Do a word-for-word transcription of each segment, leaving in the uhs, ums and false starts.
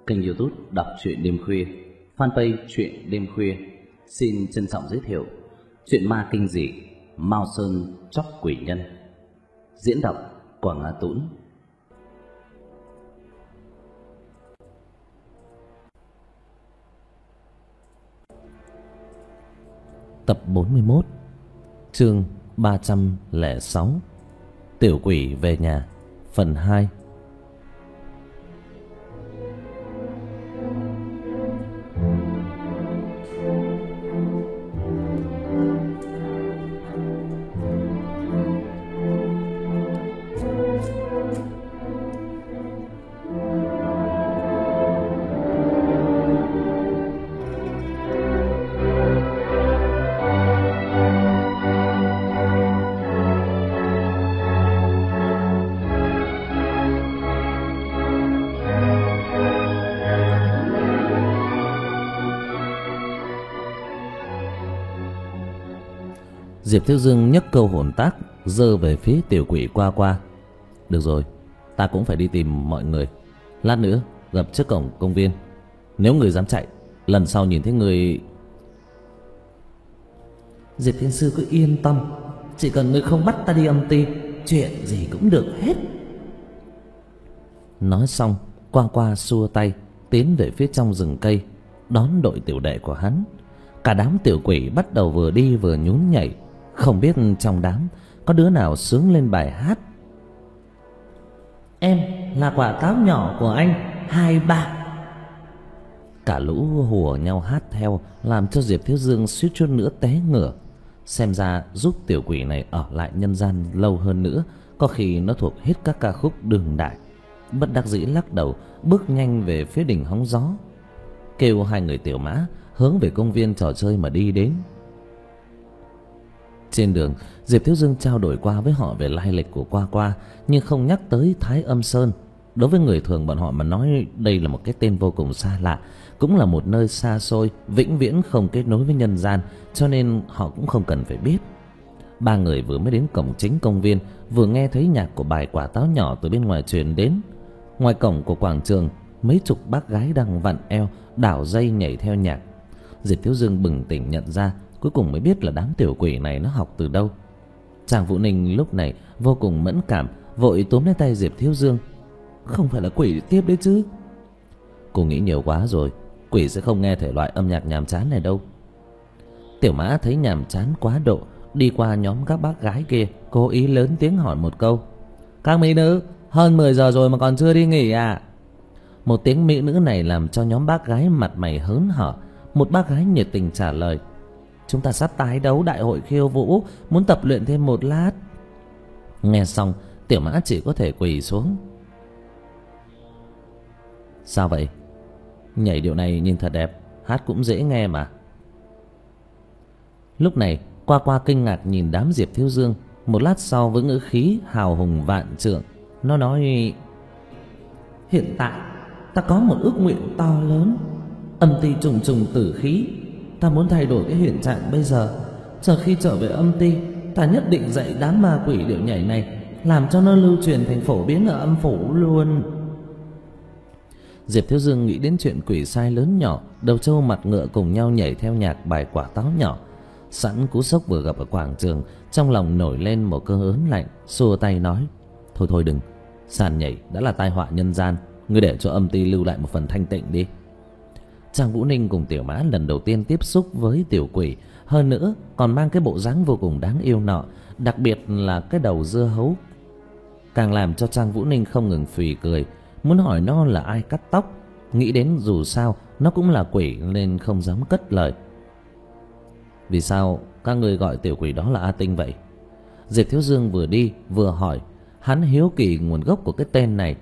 kênh YouTube Đọc truyện đêm khuya, fanpage truyện đêm khuya xin trân trọng giới thiệu truyện ma kinh dị Mao Sơn Chóc Quỷ Nhân. Diễn đọc Quảng Á Tũng. Tập bốn mươi mốt, chương ba trăm lẻ sáu, Tiểu quỷ về nhà, phần hai. Diệp Thiếu Dương nhấc câu hồn tác giơ về phía tiểu quỷ qua qua. Được rồi, ta cũng phải đi tìm mọi người. Lát nữa gặp trước cổng công viên. Nếu người dám chạy, lần sau nhìn thấy người... Diệp Thiên Sư cứ yên tâm, chỉ cần ngươi không bắt ta đi âm ty, chuyện gì cũng được hết. Nói xong, qua qua xua tay tiến về phía trong rừng cây, đón đội tiểu đệ của hắn. Cả đám tiểu quỷ bắt đầu vừa đi vừa nhún nhảy. Không biết trong đám có đứa nào sướng lên bài hát. Em là quả táo nhỏ của anh hai ba. Cả lũ hùa nhau hát theo, làm cho Diệp Thiếu Dương suýt chút nữa té ngửa. Xem ra giúp tiểu quỷ này ở lại nhân gian lâu hơn nữa, có khi nó thuộc hết các ca khúc đường đại. Bất đắc dĩ lắc đầu, bước nhanh về phía đỉnh hóng gió, kêu hai người tiểu mã hướng về công viên trò chơi mà đi đến. Trên đường, Diệp Thiếu Dương trao đổi qua với họ về lai lịch của Qua Qua, nhưng không nhắc tới Thái Âm Sơn. Đối với người thường bọn họ mà nói đây là một cái tên vô cùng xa lạ, cũng là một nơi xa xôi, vĩnh viễn không kết nối với nhân gian, cho nên họ cũng không cần phải biết. Ba người vừa mới đến cổng chính công viên, vừa nghe thấy nhạc của bài Quả Táo Nhỏ từ bên ngoài truyền đến. Ngoài cổng của quảng trường, mấy chục bác gái đang vặn eo, đảo dây nhảy theo nhạc. Diệp Thiếu Dương bừng tỉnh nhận ra, cuối cùng mới biết là đám tiểu quỷ này nó học từ đâu. Tràng Vũ Ninh lúc này vô cùng mẫn cảm, vội túm lấy tay Diệp Thiếu Dương. Không phải là quỷ tiếp đấy chứ? Cô nghĩ nhiều quá rồi, quỷ sẽ không nghe thể loại âm nhạc nhàm chán này đâu. Tiểu Mã thấy nhàm chán quá độ, đi qua nhóm các bác gái kia, cố ý lớn tiếng hỏi một câu. Các mỹ nữ, hơn mười giờ rồi mà còn chưa đi nghỉ à? Một tiếng mỹ nữ này làm cho nhóm bác gái mặt mày hớn hở. Một bác gái nhiệt tình trả lời. Chúng ta sắp tái đấu đại hội khiêu vũ, muốn tập luyện thêm một lát. Nghe xong, Tiểu Mã chỉ có thể quỳ xuống. Sao vậy? Nhảy điệu này nhìn thật đẹp, hát cũng dễ nghe mà. Lúc này, Qua Qua kinh ngạc nhìn đám Diệp Thiếu Dương. Một lát sau với ngữ khí hào hùng vạn trượng, nó nói: Hiện tại ta có một ước nguyện to lớn. Âm ty trùng trùng tử khí, ta muốn thay đổi cái hiện trạng bây giờ. Chờ khi trở về âm ty, ta nhất định dạy đám ma quỷ điệu nhảy này, làm cho nó lưu truyền thành phổ biến ở âm phủ luôn. Diệp Thiếu Dương nghĩ đến chuyện quỷ sai lớn nhỏ, đầu trâu mặt ngựa cùng nhau nhảy theo nhạc bài Quả Táo Nhỏ. Sẵn cú sốc vừa gặp ở quảng trường, trong lòng nổi lên một cơn ớn lạnh, xua tay nói: Thôi thôi đừng, sàn nhảy đã là tai họa nhân gian, ngươi để cho âm ty lưu lại một phần thanh tịnh đi. Trang Vũ Ninh cùng Tiểu Mã lần đầu tiên tiếp xúc với tiểu quỷ, hơn nữa còn mang cái bộ dáng vô cùng đáng yêu nọ, đặc biệt là cái đầu dưa hấu, càng làm cho Trang Vũ Ninh không ngừng phì cười, muốn hỏi nó là ai cắt tóc. Nghĩ đến dù sao nó cũng là quỷ nên không dám cất lời. Vì sao các người gọi tiểu quỷ đó là A Tinh vậy? Diệp Thiếu Dương vừa đi vừa hỏi. Hắn hiếu kỳ nguồn gốc của cái tên này.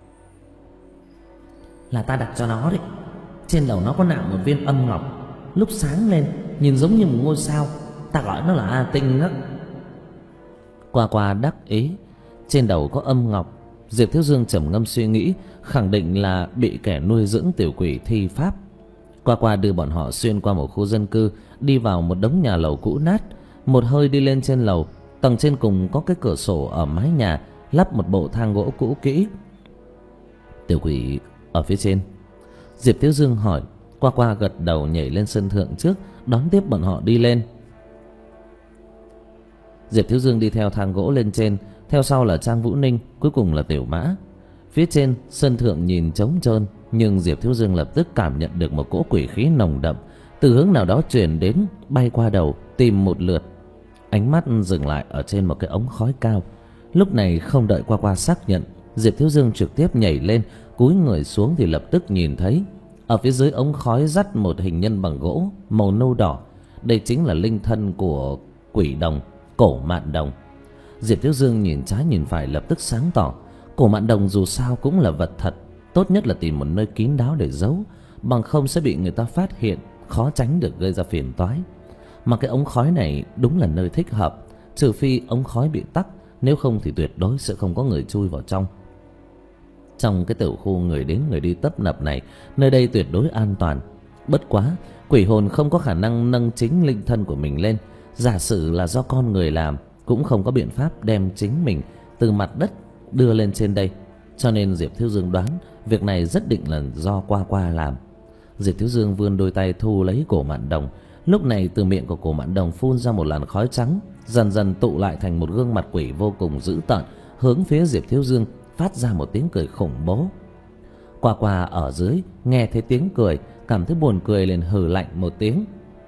Là ta đặt cho nó đấy. Trên đầu nó có nạm một viên âm ngọc, lúc sáng lên nhìn giống như một ngôi sao, ta gọi nó là A Tinh đó. Qua Qua đắc ý. Trên đầu có âm ngọc. Diệp Thiếu Dương trầm ngâm suy nghĩ, khẳng định là bị kẻ nuôi dưỡng tiểu quỷ thi pháp. Qua Qua đưa bọn họ xuyên qua một khu dân cư, đi vào một đống nhà lầu cũ nát. Một hơi đi lên trên lầu, tầng trên cùng có cái cửa sổ ở mái nhà, lắp một bộ thang gỗ cũ kỹ. Tiểu quỷ ở phía trên. Diệp Thiếu Dương hỏi. Qua Qua gật đầu nhảy lên sân thượng trước, đón tiếp bọn họ đi lên. Diệp Thiếu Dương đi theo thang gỗ lên trên, theo sau là Trang Vũ Ninh, cuối cùng là Tiểu Mã. Phía trên sân thượng nhìn trống trơn, nhưng Diệp Thiếu Dương lập tức cảm nhận được một cỗ quỷ khí nồng đậm từ hướng nào đó truyền đến, bay qua đầu tìm một lượt. Ánh mắt dừng lại ở trên một cái ống khói cao. Lúc này không đợi Qua Qua xác nhận, Diệp Thiếu Dương trực tiếp nhảy lên, cúi người xuống thì lập tức nhìn thấy ở phía dưới ống khói dắt một hình nhân bằng gỗ màu nâu đỏ. Đây chính là linh thân của quỷ đồng Cổ Mạn Đồng. Diệp Thiếu Dương nhìn trái nhìn phải lập tức sáng tỏ, Cổ Mạn Đồng dù sao cũng là vật thật, tốt nhất là tìm một nơi kín đáo để giấu, bằng không sẽ bị người ta phát hiện, khó tránh được gây ra phiền toái. Mà cái ống khói này đúng là nơi thích hợp, trừ phi ống khói bị tắc, nếu không thì tuyệt đối sẽ không có người chui vào trong. Trong cái tiểu khu người đến người đi tấp nập này, nơi đây tuyệt đối an toàn. Bất quá, quỷ hồn không có khả năng nâng chính linh thân của mình lên. Giả sử là do con người làm, cũng không có biện pháp đem chính mình từ mặt đất đưa lên trên đây. Cho nên Diệp Thiếu Dương đoán việc này rất định là do Qua Qua làm. Diệp Thiếu Dương vươn đôi tay thu lấy Cổ Mạn Đồng. Lúc này từ miệng của Cổ Mạn Đồng phun ra một làn khói trắng, dần dần tụ lại thành một gương mặt quỷ vô cùng dữ tợn, hướng phía Diệp Thiếu Dương phát ra một tiếng cười khủng bố. Qua Qua ở dưới nghe thấy tiếng cười, cảm thấy buồn cười liền hừ lạnh một tiếng.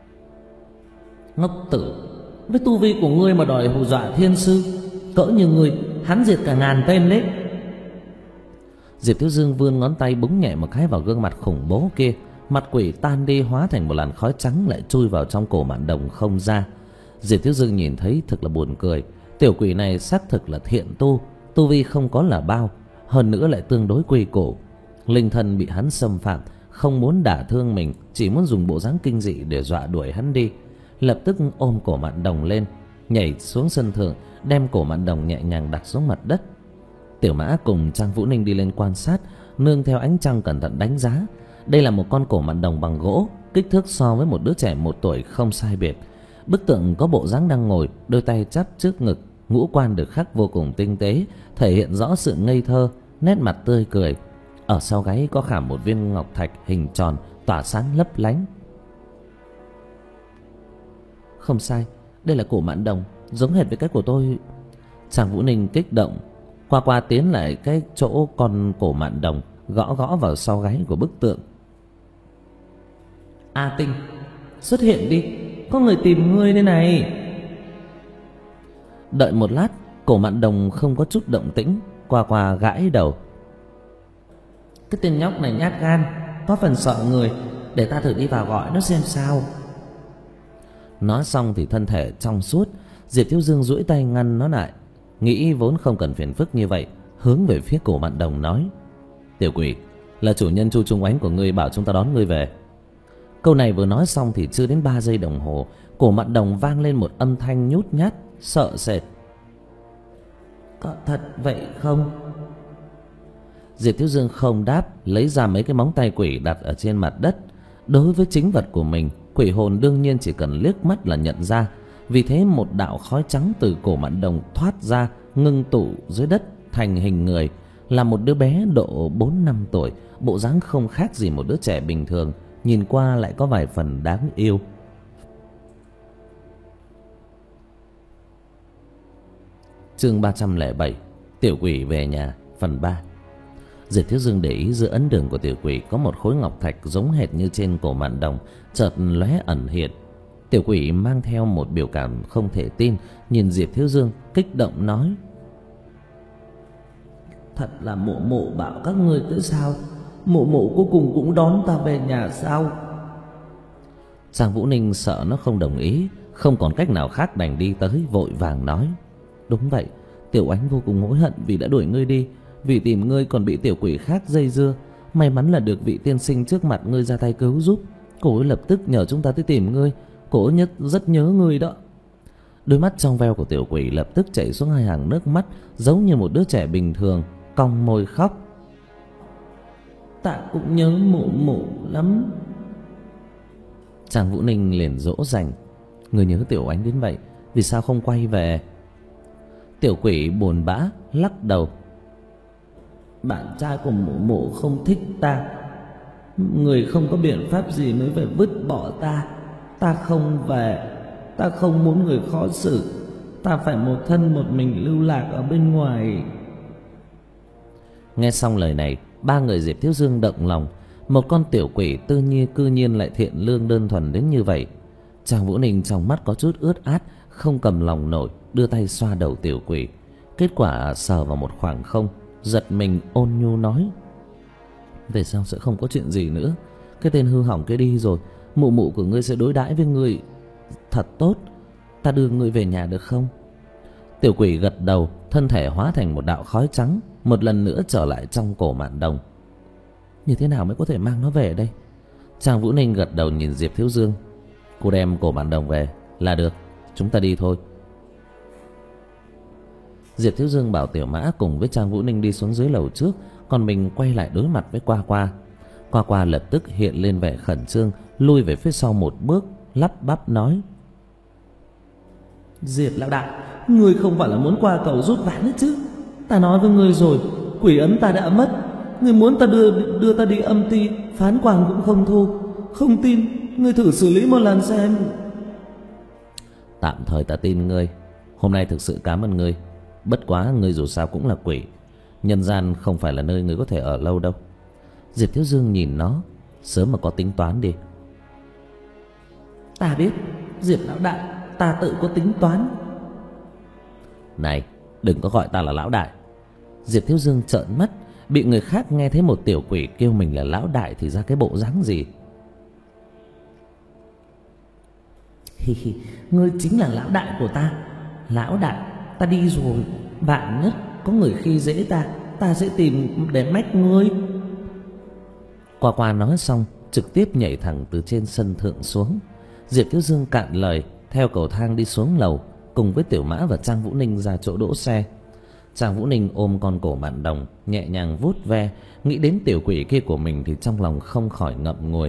Ngốc tử, với tu vi của ngươi mà đòi hù dọa thiên sư, cỡ như ngươi hắn diệt cả ngàn tên đấy. Diệp Thiếu Dương vươn ngón tay búng nhẹ một cái vào gương mặt khủng bố kia, mặt quỷ tan đi hóa thành một làn khói trắng lại chui vào trong Cổ Mạn Đồng không ra. Diệp Thiếu Dương nhìn thấy thật là buồn cười, tiểu quỷ này xác thực là thiện tu, tu vi không có là bao, hơn nữa lại tương đối quy củ. Linh thân bị hắn xâm phạm, không muốn đả thương mình, chỉ muốn dùng bộ dáng kinh dị để dọa đuổi hắn đi. Lập tức ôm Cổ Mạn Đồng lên, nhảy xuống sân thượng, đem Cổ Mạn Đồng nhẹ nhàng đặt xuống mặt đất. Tiểu Mã cùng Trang Vũ Ninh đi lên quan sát, nương theo ánh trăng cẩn thận đánh giá. Đây là một con Cổ Mạn Đồng bằng gỗ, kích thước so với một đứa trẻ một tuổi không sai biệt. Bức tượng có bộ dáng đang ngồi, đôi tay chắp trước ngực, ngũ quan được khắc vô cùng tinh tế, thể hiện rõ sự ngây thơ, nét mặt tươi cười. Ở sau gáy có khảm một viên ngọc thạch hình tròn tỏa sáng lấp lánh. Không sai, đây là Cổ Mạn Đồng, giống hệt với cái của tôi. Trang Vũ Ninh kích động. Qua Qua tiến lại cái chỗ con Cổ Mạn Đồng, gõ gõ vào sau gáy của bức tượng. A Tinh, xuất hiện đi, có người tìm ngươi đây này. Đợi một lát, Cổ Mạn Đồng không có chút động tĩnh. Qua Qua gãi đầu. Cái tên nhóc này nhát gan, có phần sợ người, để ta thử đi vào gọi nó xem sao. Nói xong thì thân thể trong suốt. Diệp Thiếu Dương duỗi tay ngăn nó lại, nghĩ vốn không cần phiền phức như vậy, hướng về phía Cổ Mạn Đồng nói: Tiểu quỷ, là chủ nhân Chu Trung Ánh của ngươi bảo chúng ta đón ngươi về. Câu này vừa nói xong thì chưa đến ba giây đồng hồ, Cổ Mạn Đồng vang lên một âm thanh nhút nhát, sợ sệt. Có thật vậy không? Diệp Thiếu Dương không đáp, lấy ra mấy cái móng tay quỷ đặt ở trên mặt đất. Đối với chính vật của mình, quỷ hồn đương nhiên chỉ cần liếc mắt là nhận ra. Vì thế một đạo khói trắng từ Cổ Mạn Đồng thoát ra, ngưng tụ dưới đất thành hình người, là một đứa bé độ bốn năm tuổi, bộ dáng không khác gì một đứa trẻ bình thường, nhìn qua lại có vài phần đáng yêu. Chương ba trăm lẻ bảy, Tiểu quỷ về nhà, phần ba. Diệp Thiếu Dương để ý giữa ấn đường của tiểu quỷ có một khối ngọc thạch giống hệt như trên Cổ Mạn Đồng, chợt lóe ẩn hiện. Tiểu quỷ mang theo một biểu cảm không thể tin, nhìn Diệp Thiếu Dương kích động nói: Thật là mụ mụ bảo các ngươi tới sao? Mụ mụ cuối cùng cũng đón ta về nhà sao? Trang Vũ Ninh sợ nó không đồng ý, không còn cách nào khác đành đi tới, vội vàng nói: Đúng vậy, Tiểu Ánh vô cùng hối hận vì đã đuổi ngươi đi, vì tìm ngươi còn bị tiểu quỷ khác dây dưa. May mắn là được vị tiên sinh trước mặt ngươi ra tay cứu giúp. Cô ấy lập tức nhờ chúng ta tới tìm ngươi. Cô ấy nhất rất nhớ ngươi đó. Đôi mắt trong veo của tiểu quỷ lập tức chảy xuống hai hàng nước mắt, giống như một đứa trẻ bình thường, cong môi khóc. Ta cũng nhớ mụ mụ lắm. Trang Vũ Ninh liền dỗ dành: Ngươi nhớ Tiểu Ánh đến vậy, vì sao không quay về? Tiểu quỷ buồn bã lắc đầu: Bạn trai của mụ mụ không thích ta. Người không có biện pháp gì mới phải vứt bỏ ta. Ta không về. Ta không muốn người khó xử. Ta phải một thân một mình lưu lạc ở bên ngoài. Nghe xong lời này, ba người Diệp Thiếu Dương động lòng. Một con tiểu quỷ tư nhi cư nhiên lại thiện lương đơn thuần đến như vậy. Trang Vũ Ninh trong mắt có chút ướt át, không cầm lòng nổi, đưa tay xoa đầu tiểu quỷ. Kết quả sờ vào một khoảng không, giật mình ôn nhu nói: về sau sẽ không có chuyện gì nữa. Cái tên hư hỏng kia đi rồi, mụ mụ của ngươi sẽ đối đãi với ngươi thật tốt. Ta đưa ngươi về nhà được không? Tiểu quỷ gật đầu, thân thể hóa thành một đạo khói trắng, một lần nữa trở lại trong cổ Mạn Đồng. Như thế nào mới có thể mang nó về đây? Trang Vũ Ninh gật đầu nhìn Diệp Thiếu Dương. Cô đem cổ Mạn Đồng về là được, chúng ta đi thôi. Diệp Thiếu Dương bảo Tiểu Mã cùng với Trang Vũ Ninh đi xuống dưới lầu trước, còn mình quay lại đối mặt với Qua Qua. Qua Qua lập tức hiện lên vẻ khẩn trương, lui về phía sau một bước, lắp bắp nói: Diệp lão đại, ngươi không phải là muốn qua cầu rút ván đấy chứ? Ta nói với ngươi rồi, quỷ ấn ta đã mất. Ngươi muốn ta đưa đưa ta đi âm ty, phán quang cũng không thu. Không tin, ngươi thử xử lý một lần xem. Tạm thời ta tin ngươi. Hôm nay thực sự cảm ơn ngươi. Bất quá ngươi dù sao cũng là quỷ, nhân gian không phải là nơi ngươi có thể ở lâu đâu. Diệp Thiếu Dương nhìn nó, sớm mà có tính toán đi. Ta biết, Diệp lão đại, ta tự có tính toán. Này, đừng có gọi ta là lão đại. Diệp Thiếu Dương trợn mắt, bị người khác nghe thấy một tiểu quỷ kêu mình là lão đại thì ra cái bộ dáng gì. Hi hi, ngươi chính là lão đại của ta. Lão đại, ta đi rồi. Vạn nhất có người khi dễ ta, ta sẽ tìm để mách ngươi. Qua Qua nói xong, trực tiếp nhảy thẳng từ trên sân thượng xuống. Diệp Thiếu Dương cạn lời, theo cầu thang đi xuống lầu, cùng với Tiểu Mã và Trang Vũ Ninh ra chỗ đỗ xe. Trang Vũ Ninh ôm con cổ Mạn Đồng, nhẹ nhàng vuốt ve, nghĩ đến tiểu quỷ kia của mình thì trong lòng không khỏi ngậm ngùi.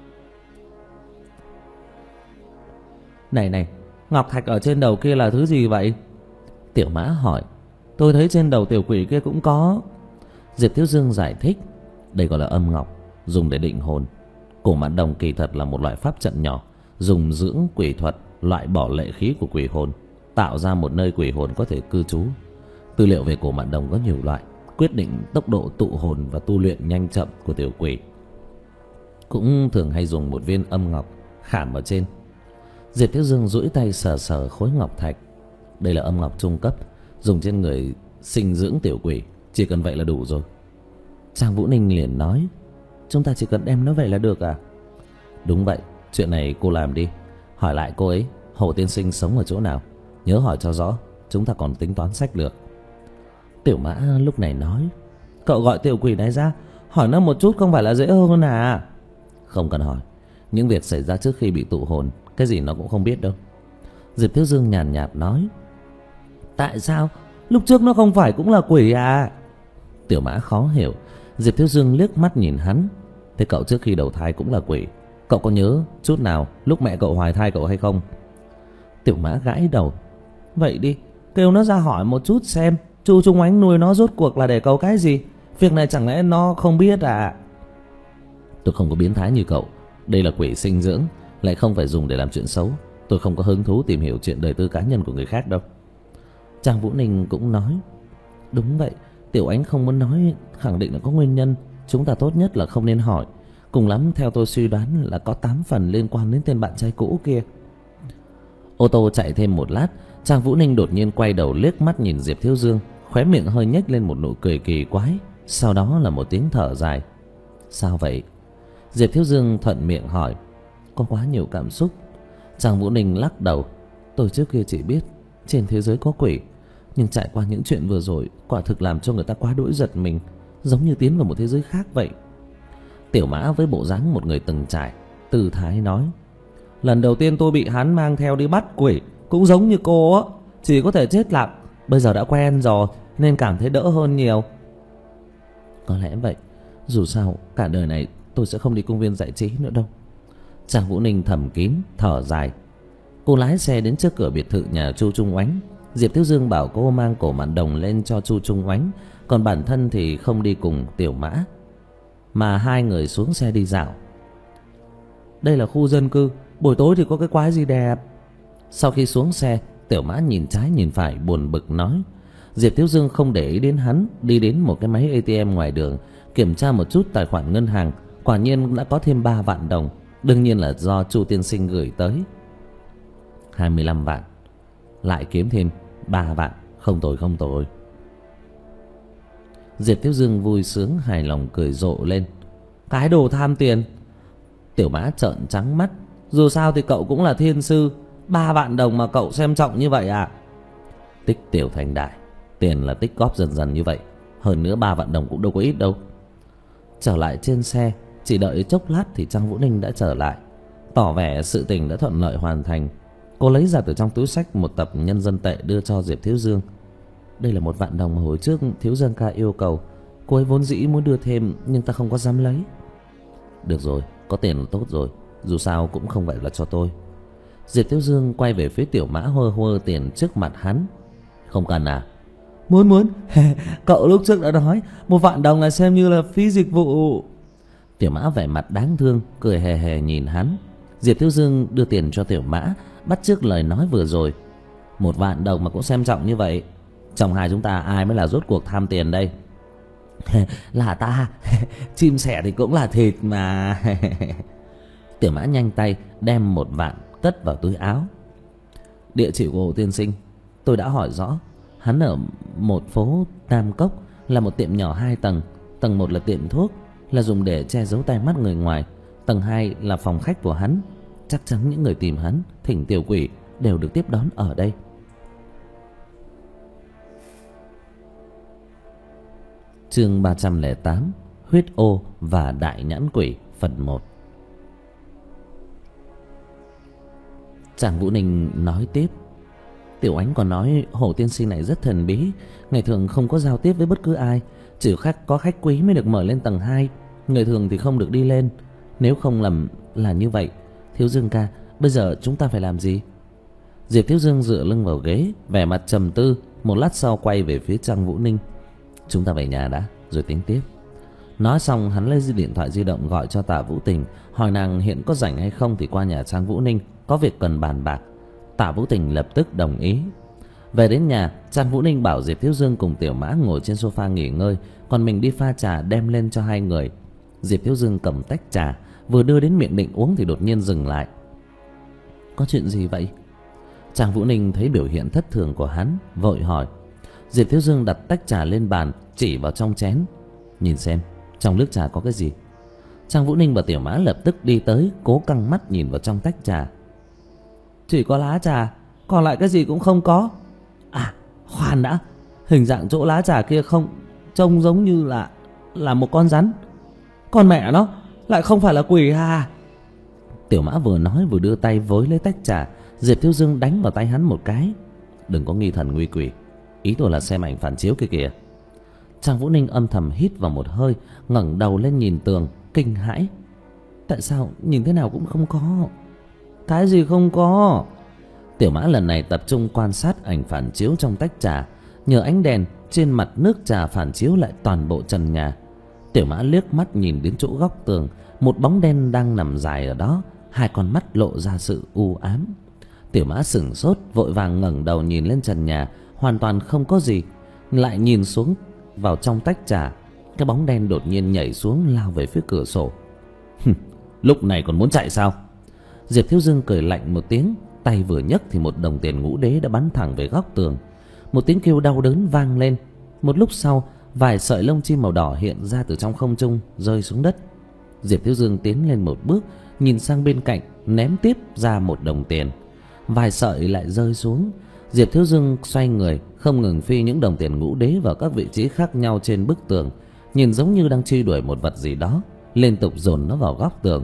Này này, ngọc thạch ở trên đầu kia là thứ gì vậy? Tiểu Mã hỏi. Tôi thấy trên đầu tiểu quỷ kia cũng có. Diệp Thiếu Dương giải thích. Đây gọi là âm ngọc, dùng để định hồn. Cổ Mạn Đồng kỳ thật là một loại pháp trận nhỏ, dùng dưỡng quỷ thuật loại bỏ lệ khí của quỷ hồn, tạo ra một nơi quỷ hồn có thể cư trú. Tư liệu về cổ Mạn Đồng có nhiều loại, quyết định tốc độ tụ hồn và tu luyện nhanh chậm của tiểu quỷ. Cũng thường hay dùng một viên âm ngọc khảm ở trên. Diệp Thiếu Dương duỗi tay sờ sờ khối ngọc thạch. Đây là âm ngọc trung cấp, dùng trên người sinh dưỡng tiểu quỷ, chỉ cần vậy là đủ rồi. Trang Vũ Ninh liền nói: chúng ta chỉ cần đem nó về là được à? Đúng vậy, chuyện này cô làm đi. Hỏi lại cô ấy Hồ tiên sinh sống ở chỗ nào, nhớ hỏi cho rõ, chúng ta còn tính toán sách lược. Tiểu Mã lúc này nói: cậu gọi tiểu quỷ này ra, hỏi nó một chút không phải là dễ hơn à? Không cần hỏi, những việc xảy ra trước khi bị tụ hồn, cái gì nó cũng không biết đâu. Diệp Thiếu Dương nhàn nhạt nói: tại sao? Lúc trước nó không phải cũng là quỷ à? Tiểu Mã khó hiểu. Diệp Thiếu Dương liếc mắt nhìn hắn. Thế cậu trước khi đầu thai cũng là quỷ, cậu có nhớ chút nào lúc mẹ cậu hoài thai cậu hay không? Tiểu Mã gãi đầu: vậy đi, kêu nó ra hỏi một chút xem Chu Trung Ánh nuôi nó rốt cuộc là để cầu cái gì? Việc này chẳng lẽ nó không biết à? Tôi không có biến thái như cậu. Đây là quỷ sinh dưỡng, lại không phải dùng để làm chuyện xấu. Tôi không có hứng thú tìm hiểu chuyện đời tư cá nhân của người khác đâu. Trang Vũ Ninh cũng nói: đúng vậy, Tiểu Ánh không muốn nói, khẳng định là có nguyên nhân. Chúng ta tốt nhất là không nên hỏi. Cùng lắm theo tôi suy đoán là có tám phần liên quan đến tên bạn trai cũ kia. Ô tô chạy thêm một lát, Trang Vũ Ninh đột nhiên quay đầu liếc mắt nhìn Diệp Thiếu Dương, khóe miệng hơi nhếch lên một nụ cười kỳ quái, sau đó là một tiếng thở dài. Sao vậy? Diệp Thiếu Dương thuận miệng hỏi. Có quá nhiều cảm xúc. Trang Vũ Ninh lắc đầu: tôi trước kia chỉ biết trên thế giới có quỷ, nhưng trải qua những chuyện vừa rồi, quả thực làm cho người ta quá đỗi giật mình, giống như tiến vào một thế giới khác vậy. Tiểu Mã với bộ dáng một người từng trải, tư thái nói: lần đầu tiên tôi bị hắn mang theo đi bắt quỷ cũng giống như cô á, chỉ có thể chết lặng. Bây giờ đã quen rồi nên cảm thấy đỡ hơn nhiều. Có lẽ vậy, dù sao cả đời này tôi sẽ không đi công viên giải trí nữa đâu. Trang Vũ Ninh thầm kín thở dài. Cô lái xe đến trước cửa biệt thự nhà Chu Trung Oánh. Diệp Thiếu Dương bảo cô mang cổ Mạn Đồng lên cho Chu Trung Oánh, còn bản thân thì không đi cùng Tiểu Mã. mà hai người xuống xe đi dạo. Đây là khu dân cư, buổi tối thì có cái quái gì đẹp. Sau khi xuống xe, Tiểu Mã nhìn trái nhìn phải buồn bực nói. Diệp Thiếu Dương không để ý đến hắn, đi đến một cái máy a tê em ngoài đường, kiểm tra một chút tài khoản ngân hàng, quả nhiên đã có thêm ba vạn đồng, đương nhiên là do Chu tiên sinh gửi tới. hai mươi lăm vạn, lại kiếm thêm ba vạn, không tồi không tồi. Diệp Thiếu Dương vui sướng hài lòng cười rộ lên. Cái đồ tham tiền. Tiểu Mã trợn trắng mắt. Dù sao thì cậu cũng là thiên sư, ba vạn đồng mà cậu xem trọng như vậy à? Tích tiểu thành đại, tiền là tích góp dần dần như vậy. Hơn nữa ba vạn đồng cũng đâu có ít đâu. Trở lại trên xe, chỉ đợi chốc lát thì Trang Vũ Ninh đã trở lại, tỏ vẻ sự tình đã thuận lợi hoàn thành. Cô lấy ra từ trong túi xách một tập nhân dân tệ đưa cho Diệp Thiếu Dương. Đây là một vạn đồng mà hồi trước Thiếu Dương ca yêu cầu. Cô ấy vốn dĩ muốn đưa thêm, nhưng ta không có dám lấy. Được rồi, có tiền là tốt rồi, dù sao cũng không phải là cho tôi. Diệp Thiếu Dương quay về phía Tiểu Mã hơ hơ tiền trước mặt hắn. Không cần à? Muốn muốn. Cậu lúc trước đã nói một vạn đồng là xem như là phí dịch vụ. Tiểu Mã vẻ mặt đáng thương, cười hề hề nhìn hắn. Diệp Thiếu Dương đưa tiền cho Tiểu Mã, bắt chước lời nói vừa rồi. Một vạn đồng mà cũng xem trọng như vậy, trong hai chúng ta ai mới là rốt cuộc tham tiền đây? Là ta. Chim sẻ thì cũng là thịt mà. Tiểu Mã nhanh tay đem một vạn cất vào túi áo. Địa chỉ của Hồ tiên sinh tôi đã hỏi rõ. Hắn ở một phố Tam Cốc, là một tiệm nhỏ hai tầng. Tầng một là tiệm thuốc, là dùng để che giấu tai mắt người ngoài. Tầng hai là phòng khách của hắn. Chắc chắn những người tìm hắn thỉnh tiểu quỷ đều được tiếp đón ở đây. Chương ba trăm lẻ tám, Huyết ô và Đại nhãn quỷ, phần một. Tràng Vũ Ninh nói tiếp. Tiểu Ánh còn nói Hồ tiên sinh này rất thần bí, ngày thường không có giao tiếp với bất cứ ai, chỉ khách có khách quý mới được mời lên tầng hai, người thường thì không được đi lên. Nếu không làm là như vậy, Thiếu Dương ca, bây giờ chúng ta phải làm gì? Diệp Thiếu Dương dựa lưng vào ghế, vẻ mặt trầm tư, một lát sau quay về phía Trang Vũ Ninh. Chúng ta về nhà đã, rồi tính tiếp. Nói xong hắn lấy điện thoại di động gọi cho Tạ Vũ Tình, hỏi nàng hiện có rảnh hay không thì qua nhà Trang Vũ Ninh, có việc cần bàn bạc. Tạ Vũ Tình lập tức đồng ý. Về đến nhà, Trang Vũ Ninh bảo Diệp Thiếu Dương cùng Tiểu Mã ngồi trên sofa nghỉ ngơi, còn mình đi pha trà đem lên cho hai người. Diệp Thiếu Dương cầm tách trà, vừa đưa đến miệng định uống thì đột nhiên dừng lại. Có chuyện gì vậy? Trang Vũ Ninh thấy biểu hiện thất thường của hắn, vội hỏi. Diệp Thiếu Dương đặt tách trà lên bàn, chỉ vào trong chén. Nhìn xem, trong nước trà có cái gì? Trang Vũ Ninh và Tiểu Mã lập tức đi tới, cố căng mắt nhìn vào trong tách trà. Chỉ có lá trà, còn lại cái gì cũng không có. À, khoan đã, hình dạng chỗ lá trà kia không trông giống như là là một con rắn. Con mẹ nó, lại không phải là quỷ à? Tiểu Mã vừa nói vừa đưa tay với lấy tách trà. Diệp Thiếu Dương đánh vào tay hắn một cái. Đừng có nghi thần nguy quỷ, ý tôi là xem ảnh phản chiếu kia kìa. Trang Vũ Ninh âm thầm hít vào một hơi, ngẩng đầu lên nhìn tường, kinh hãi. Tại sao nhìn thế nào cũng không có? Cái gì không có? Tiểu Mã lần này tập trung quan sát ảnh phản chiếu trong tách trà. Nhờ ánh đèn trên mặt nước trà phản chiếu lại toàn bộ trần nhà. Tiểu Mã liếc mắt nhìn đến chỗ góc tường, một bóng đen đang nằm dài ở đó, hai con mắt lộ ra sự u ám. Tiểu Mã sửng sốt, vội vàng ngẩng đầu nhìn lên trần nhà, hoàn toàn không có gì. Lại nhìn xuống vào trong tách trà, cái bóng đen đột nhiên nhảy xuống lao về phía cửa sổ. Lúc này còn muốn chạy sao? Diệp Thiếu Dương cười lạnh một tiếng, tay vừa nhấc thì một đồng tiền ngũ đế đã bắn thẳng về góc tường. Một tiếng kêu đau đớn vang lên. Một lúc sau, vài sợi lông chim màu đỏ hiện ra từ trong không trung, rơi xuống đất. Diệp Thiếu Dương tiến lên một bước, nhìn sang bên cạnh, ném tiếp ra một đồng tiền. Vài sợi lại rơi xuống. Diệp Thiếu Dương xoay người, không ngừng phi những đồng tiền ngũ đế vào các vị trí khác nhau trên bức tường, nhìn giống như đang truy đuổi một vật gì đó, liên tục dồn nó vào góc tường.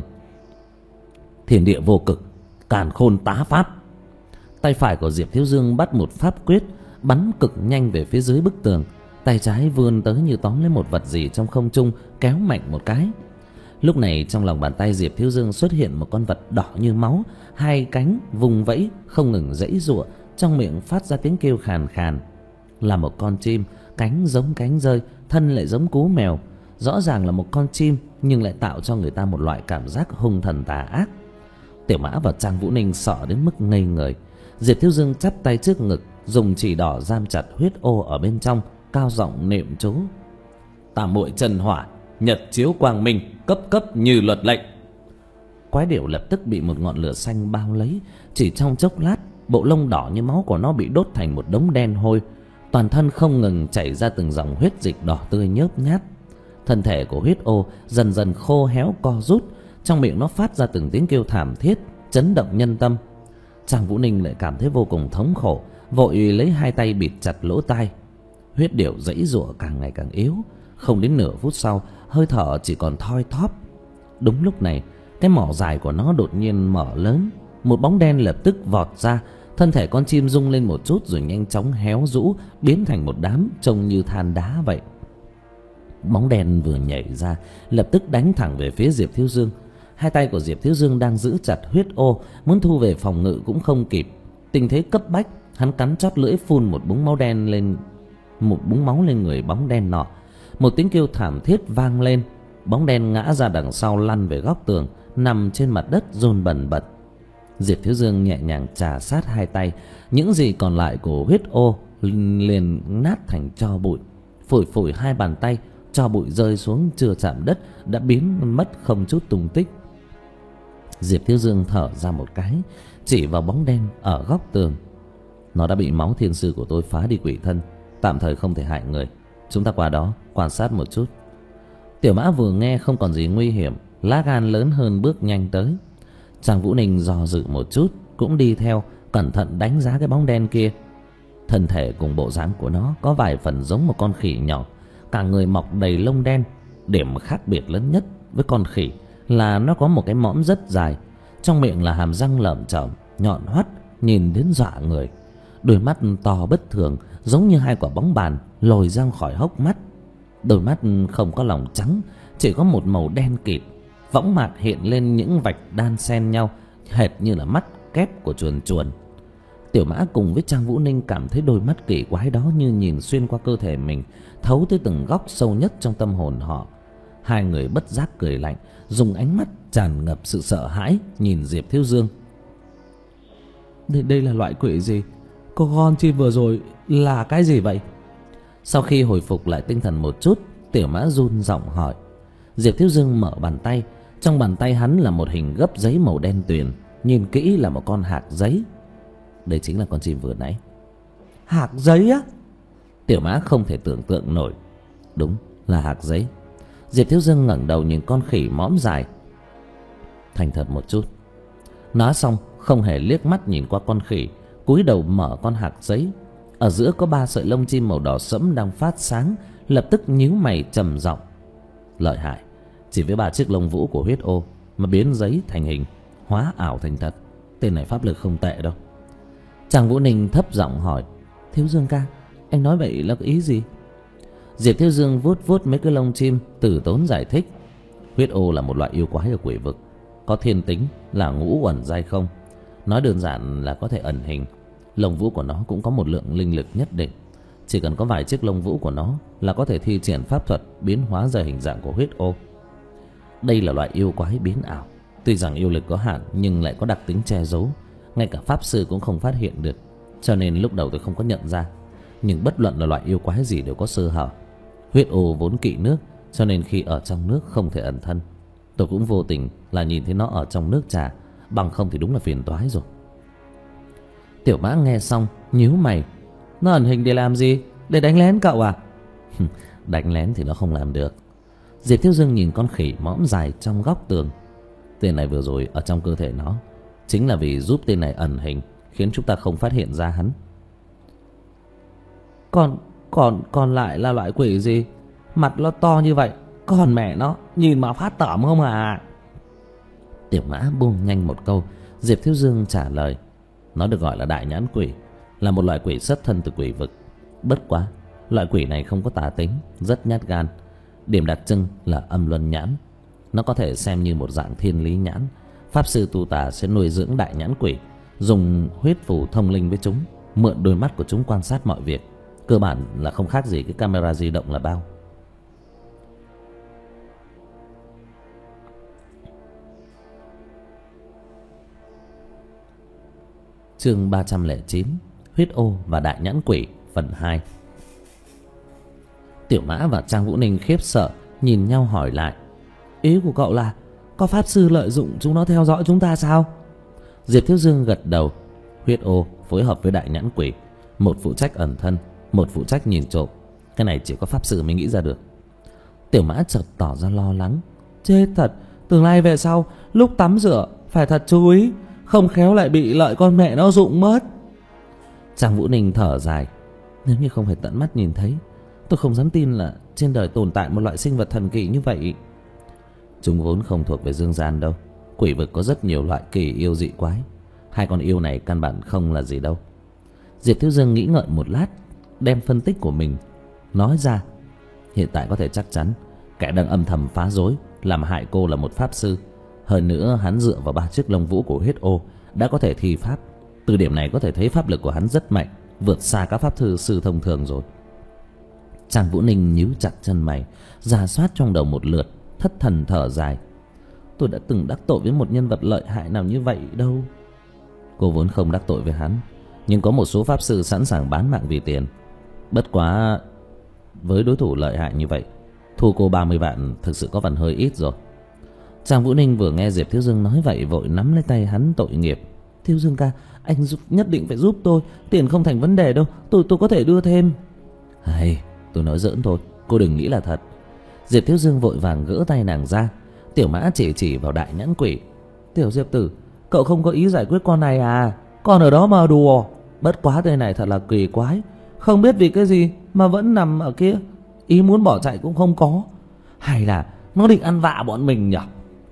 Thiên địa vô cực, càn khôn tá pháp. Tay phải của Diệp Thiếu Dương bắt một pháp quyết, bắn cực nhanh về phía dưới bức tường. Tay trái vươn tới như tóm lấy một vật gì trong không trung, kéo mạnh một cái. Lúc này trong lòng bàn tay Diệp Thiếu Dương xuất hiện một con vật đỏ như máu, hai cánh vùng vẫy không ngừng giãy giụa, trong miệng phát ra tiếng kêu khàn khàn. Là một con chim, cánh giống cánh rơi, thân lại giống cú mèo. rõ ràng là một con chim nhưng lại tạo cho người ta một loại cảm giác hung thần tà ác. Tiểu Mã và Trang Vũ Ninh sợ đến mức ngây người. Diệp Thiếu Dương chắp tay trước ngực, dùng chỉ đỏ giam chặt huyết ô ở bên trong, cao giọng niệm chú: Tam muội chân hỏa, nhật chiếu quang minh, cấp cấp như luật lệnh. Quái điểu lập tức bị một ngọn lửa xanh bao lấy. Chỉ trong chốc lát, bộ lông đỏ như máu của nó bị đốt thành một đống đen hôi. Toàn thân không ngừng chảy ra từng dòng huyết dịch đỏ tươi nhớp nháp. Thân thể của huyết ô dần dần khô héo co rút, trong miệng nó phát ra từng tiếng kêu thảm thiết, chấn động nhân tâm. Trang Vũ Ninh lại cảm thấy vô cùng thống khổ, vội lấy hai tay bịt chặt lỗ tai. Huyết điểu giãy giụa càng ngày càng yếu, không đến nửa phút sau, hơi thở chỉ còn thoi thóp. Đúng lúc này, cái mỏ dài của nó đột nhiên mở lớn, một bóng đen lập tức vọt ra. Thân thể con chim rung lên một chút rồi nhanh chóng héo rũ, biến thành một đám trông như than đá vậy. Bóng đen vừa nhảy ra, lập tức đánh thẳng về phía Diệp Thiếu Dương. Hai tay của Diệp Thiếu Dương đang giữ chặt huyết ô, muốn thu về phòng ngự cũng không kịp. Tình thế cấp bách, hắn cắn chót lưỡi phun một búng máu đen lên một búng máu lên người bóng đen nọ. Một tiếng kêu thảm thiết vang lên, bóng đen ngã ra đằng sau, lăn về góc tường, nằm trên mặt đất run bần bật. Diệp Thiếu Dương nhẹ nhàng chà sát hai tay, những gì còn lại của huyết ô liền nát thành tro bụi. Phủi phủi hai bàn tay, tro bụi rơi xuống chưa chạm đất đã biến mất không chút tung tích. Diệp Thiếu Dương thở ra một cái, chỉ vào bóng đen ở góc tường: Nó đã bị máu thiên sư của tôi phá đi quỷ thân, tạm thời không thể hại người. Chúng ta qua đó quan sát một chút. Tiểu Mã vừa nghe không còn gì nguy hiểm, lá gan lớn hơn bước nhanh tới. Trang Vũ Ninh dò dự một chút, cũng đi theo, cẩn thận đánh giá cái bóng đen kia. Thân thể cùng bộ dáng của nó có vài phần giống một con khỉ nhỏ, cả người mọc đầy lông đen. Điểm khác biệt lớn nhất với con khỉ là nó có một cái mõm rất dài, trong miệng là hàm răng lởm chởm nhọn hoắt, nhìn đến dọa người. Đôi mắt to bất thường, giống như hai quả bóng bàn lồi ra khỏi hốc mắt. Đôi mắt không có lòng trắng, chỉ có một màu đen kịt, võng mạc hiện lên những vạch đan xen nhau, hệt như là mắt kép của chuồn chuồn. Tiểu Mã cùng với Trang Vũ Ninh cảm thấy đôi mắt kỳ quái đó như nhìn xuyên qua cơ thể mình, thấu tới từng góc sâu nhất trong tâm hồn họ. Hai người bất giác cười lạnh, dùng ánh mắt tràn ngập sự sợ hãi nhìn Diệp Thiếu Dương. Đây, đây là loại quỷ gì? Cô con chim vừa rồi là cái gì vậy? Sau khi hồi phục lại tinh thần một chút, Tiểu Mã run giọng hỏi. Diệp Thiếu Dương mở bàn tay, trong bàn tay hắn là một hình gấp giấy màu đen tuyền, nhìn kỹ là một con hạc giấy. Đây chính là con chim vừa nãy. Hạc giấy á? Tiểu Mã không thể tưởng tượng nổi. Đúng là hạc giấy. Diệp Thiếu Dương ngẩng đầu nhìn con khỉ mõm dài. Thành thật một chút. Nói xong không hề liếc mắt nhìn qua con khỉ, cúi đầu mở con hạc giấy. Ở giữa có ba sợi lông chim màu đỏ sẫm đang phát sáng, lập tức nhíu mày trầm giọng. Lợi hại, chỉ với ba chiếc lông vũ của huyết ô mà biến giấy thành hình, hóa ảo thành thật. Tên này pháp lực không tệ đâu. Trang Vũ Ninh thấp giọng hỏi. Thiếu Dương ca, anh nói vậy là có ý gì? Diệp Thiếu Dương vuốt vuốt mấy cái lông chim, từ tốn giải thích. Huyết ô là một loại yêu quái ở quỷ vực, có thiên tính là ngũ uẩn giai không. Nói đơn giản là có thể ẩn hình. Lông vũ của nó cũng có một lượng linh lực nhất định. Chỉ cần có vài chiếc lông vũ của nó là có thể thi triển pháp thuật biến hóa ra hình dạng của huyết ô. Đây là loại yêu quái biến ảo. Tuy rằng yêu lực có hạn nhưng lại có đặc tính che giấu, ngay cả pháp sư cũng không phát hiện được. Cho nên lúc đầu tôi không có nhận ra. Nhưng bất luận là loại yêu quái gì đều có sơ hở. Huyết ô vốn kỵ nước, cho nên khi ở trong nước không thể ẩn thân. Tôi cũng vô tình là nhìn thấy nó ở trong nước trà, bằng không thì đúng là phiền toái rồi. Tiểu Mã nghe xong nhíu mày. Nó ẩn hình để làm gì? Để đánh lén cậu à? Đánh lén thì nó không làm được. Diệp Thiếu Dương nhìn con khỉ mõm dài trong góc tường. Tên này vừa rồi ở trong cơ thể nó chính là vì giúp tên này ẩn hình, khiến chúng ta không phát hiện ra hắn. Còn còn còn lại là loại quỷ gì? Mặt nó to như vậy, còn mẹ nó nhìn mà phát tởm không à? Tiểu Mã buông nhanh một câu. Diệp Thiếu Dương trả lời. Nó được gọi là đại nhãn quỷ, là một loại quỷ xuất thân từ quỷ vực. Bất quá loại quỷ này không có tà tính, rất nhát gan. Điểm đặc trưng là âm luân nhãn. Nó có thể xem như một dạng thiên lý nhãn. Pháp sư tu tà sẽ nuôi dưỡng đại nhãn quỷ, dùng huyết phù thông linh với chúng, mượn đôi mắt của chúng quan sát mọi việc. Cơ bản là không khác gì cái camera di động là bao. Chương ba trăm lẻ chín, Huyết ô và Đại nhãn quỷ phần hai. Tiểu Mã và Trang Vũ Ninh khiếp sợ nhìn nhau hỏi lại: Ý của cậu là có pháp sư lợi dụng chúng nó theo dõi chúng ta sao? Diệp Thiếu Dương gật đầu. Huyết ô phối hợp với Đại nhãn quỷ, một phụ trách ẩn thân, một phụ trách nhìn trộm. Cái này chỉ có pháp sư mới nghĩ ra được. Tiểu Mã chợt tỏ ra lo lắng: Chết thật, từ nay về sau lúc tắm rửa phải thật chú ý, không khéo lại bị lợi con mẹ nó dụng mất. Trang Vũ Ninh thở dài: Nếu như không phải tận mắt nhìn thấy, tôi không dám tin là trên đời tồn tại một loại sinh vật thần kỳ như vậy. Chúng vốn không thuộc về dương gian đâu. Quỷ vực có rất nhiều loại kỳ yêu dị quái. Hai con yêu này căn bản không là gì đâu. Diệp Thiếu Dương nghĩ ngợi một lát, đem phân tích của mình nói ra. Hiện tại có thể chắc chắn kẻ đang âm thầm phá rối làm hại cô là một pháp sư. Hơn nữa hắn dựa vào ba chiếc lông vũ của huyết ô đã có thể thi pháp. Từ điểm này có thể thấy pháp lực của hắn rất mạnh, vượt xa các pháp thư sư thông thường rồi. Trang Vũ Ninh nhíu chặt chân mày, rà soát trong đầu một lượt, thất thần thở dài: Tôi đã từng đắc tội với một nhân vật lợi hại nào như vậy đâu. Cô vốn không đắc tội với hắn, nhưng có một số pháp sư sẵn sàng bán mạng vì tiền. Bất quá với đối thủ lợi hại như vậy, thu cô ba mươi vạn thực sự có phần hơi ít rồi. Trang Vũ Ninh vừa nghe Diệp Thiếu Dương nói vậy vội nắm lấy tay hắn tội nghiệp: Thiếu Dương ca, anh giúp, nhất định phải giúp tôi. Tiền không thành vấn đề đâu, tôi tôi có thể đưa thêm. Hay, tôi nói giỡn thôi, cô đừng nghĩ là thật. Diệp Thiếu Dương vội vàng gỡ tay nàng ra. Tiểu Mã chỉ chỉ vào Đại nhãn quỷ: Tiểu Diệp tử, cậu không có ý giải quyết con này à? Con ở đó mà đùa. Bất quá tên này thật là kỳ quái, không biết vì cái gì mà vẫn nằm ở kia, ý muốn bỏ chạy cũng không có. Hay là nó định ăn vạ bọn mình nhỉ?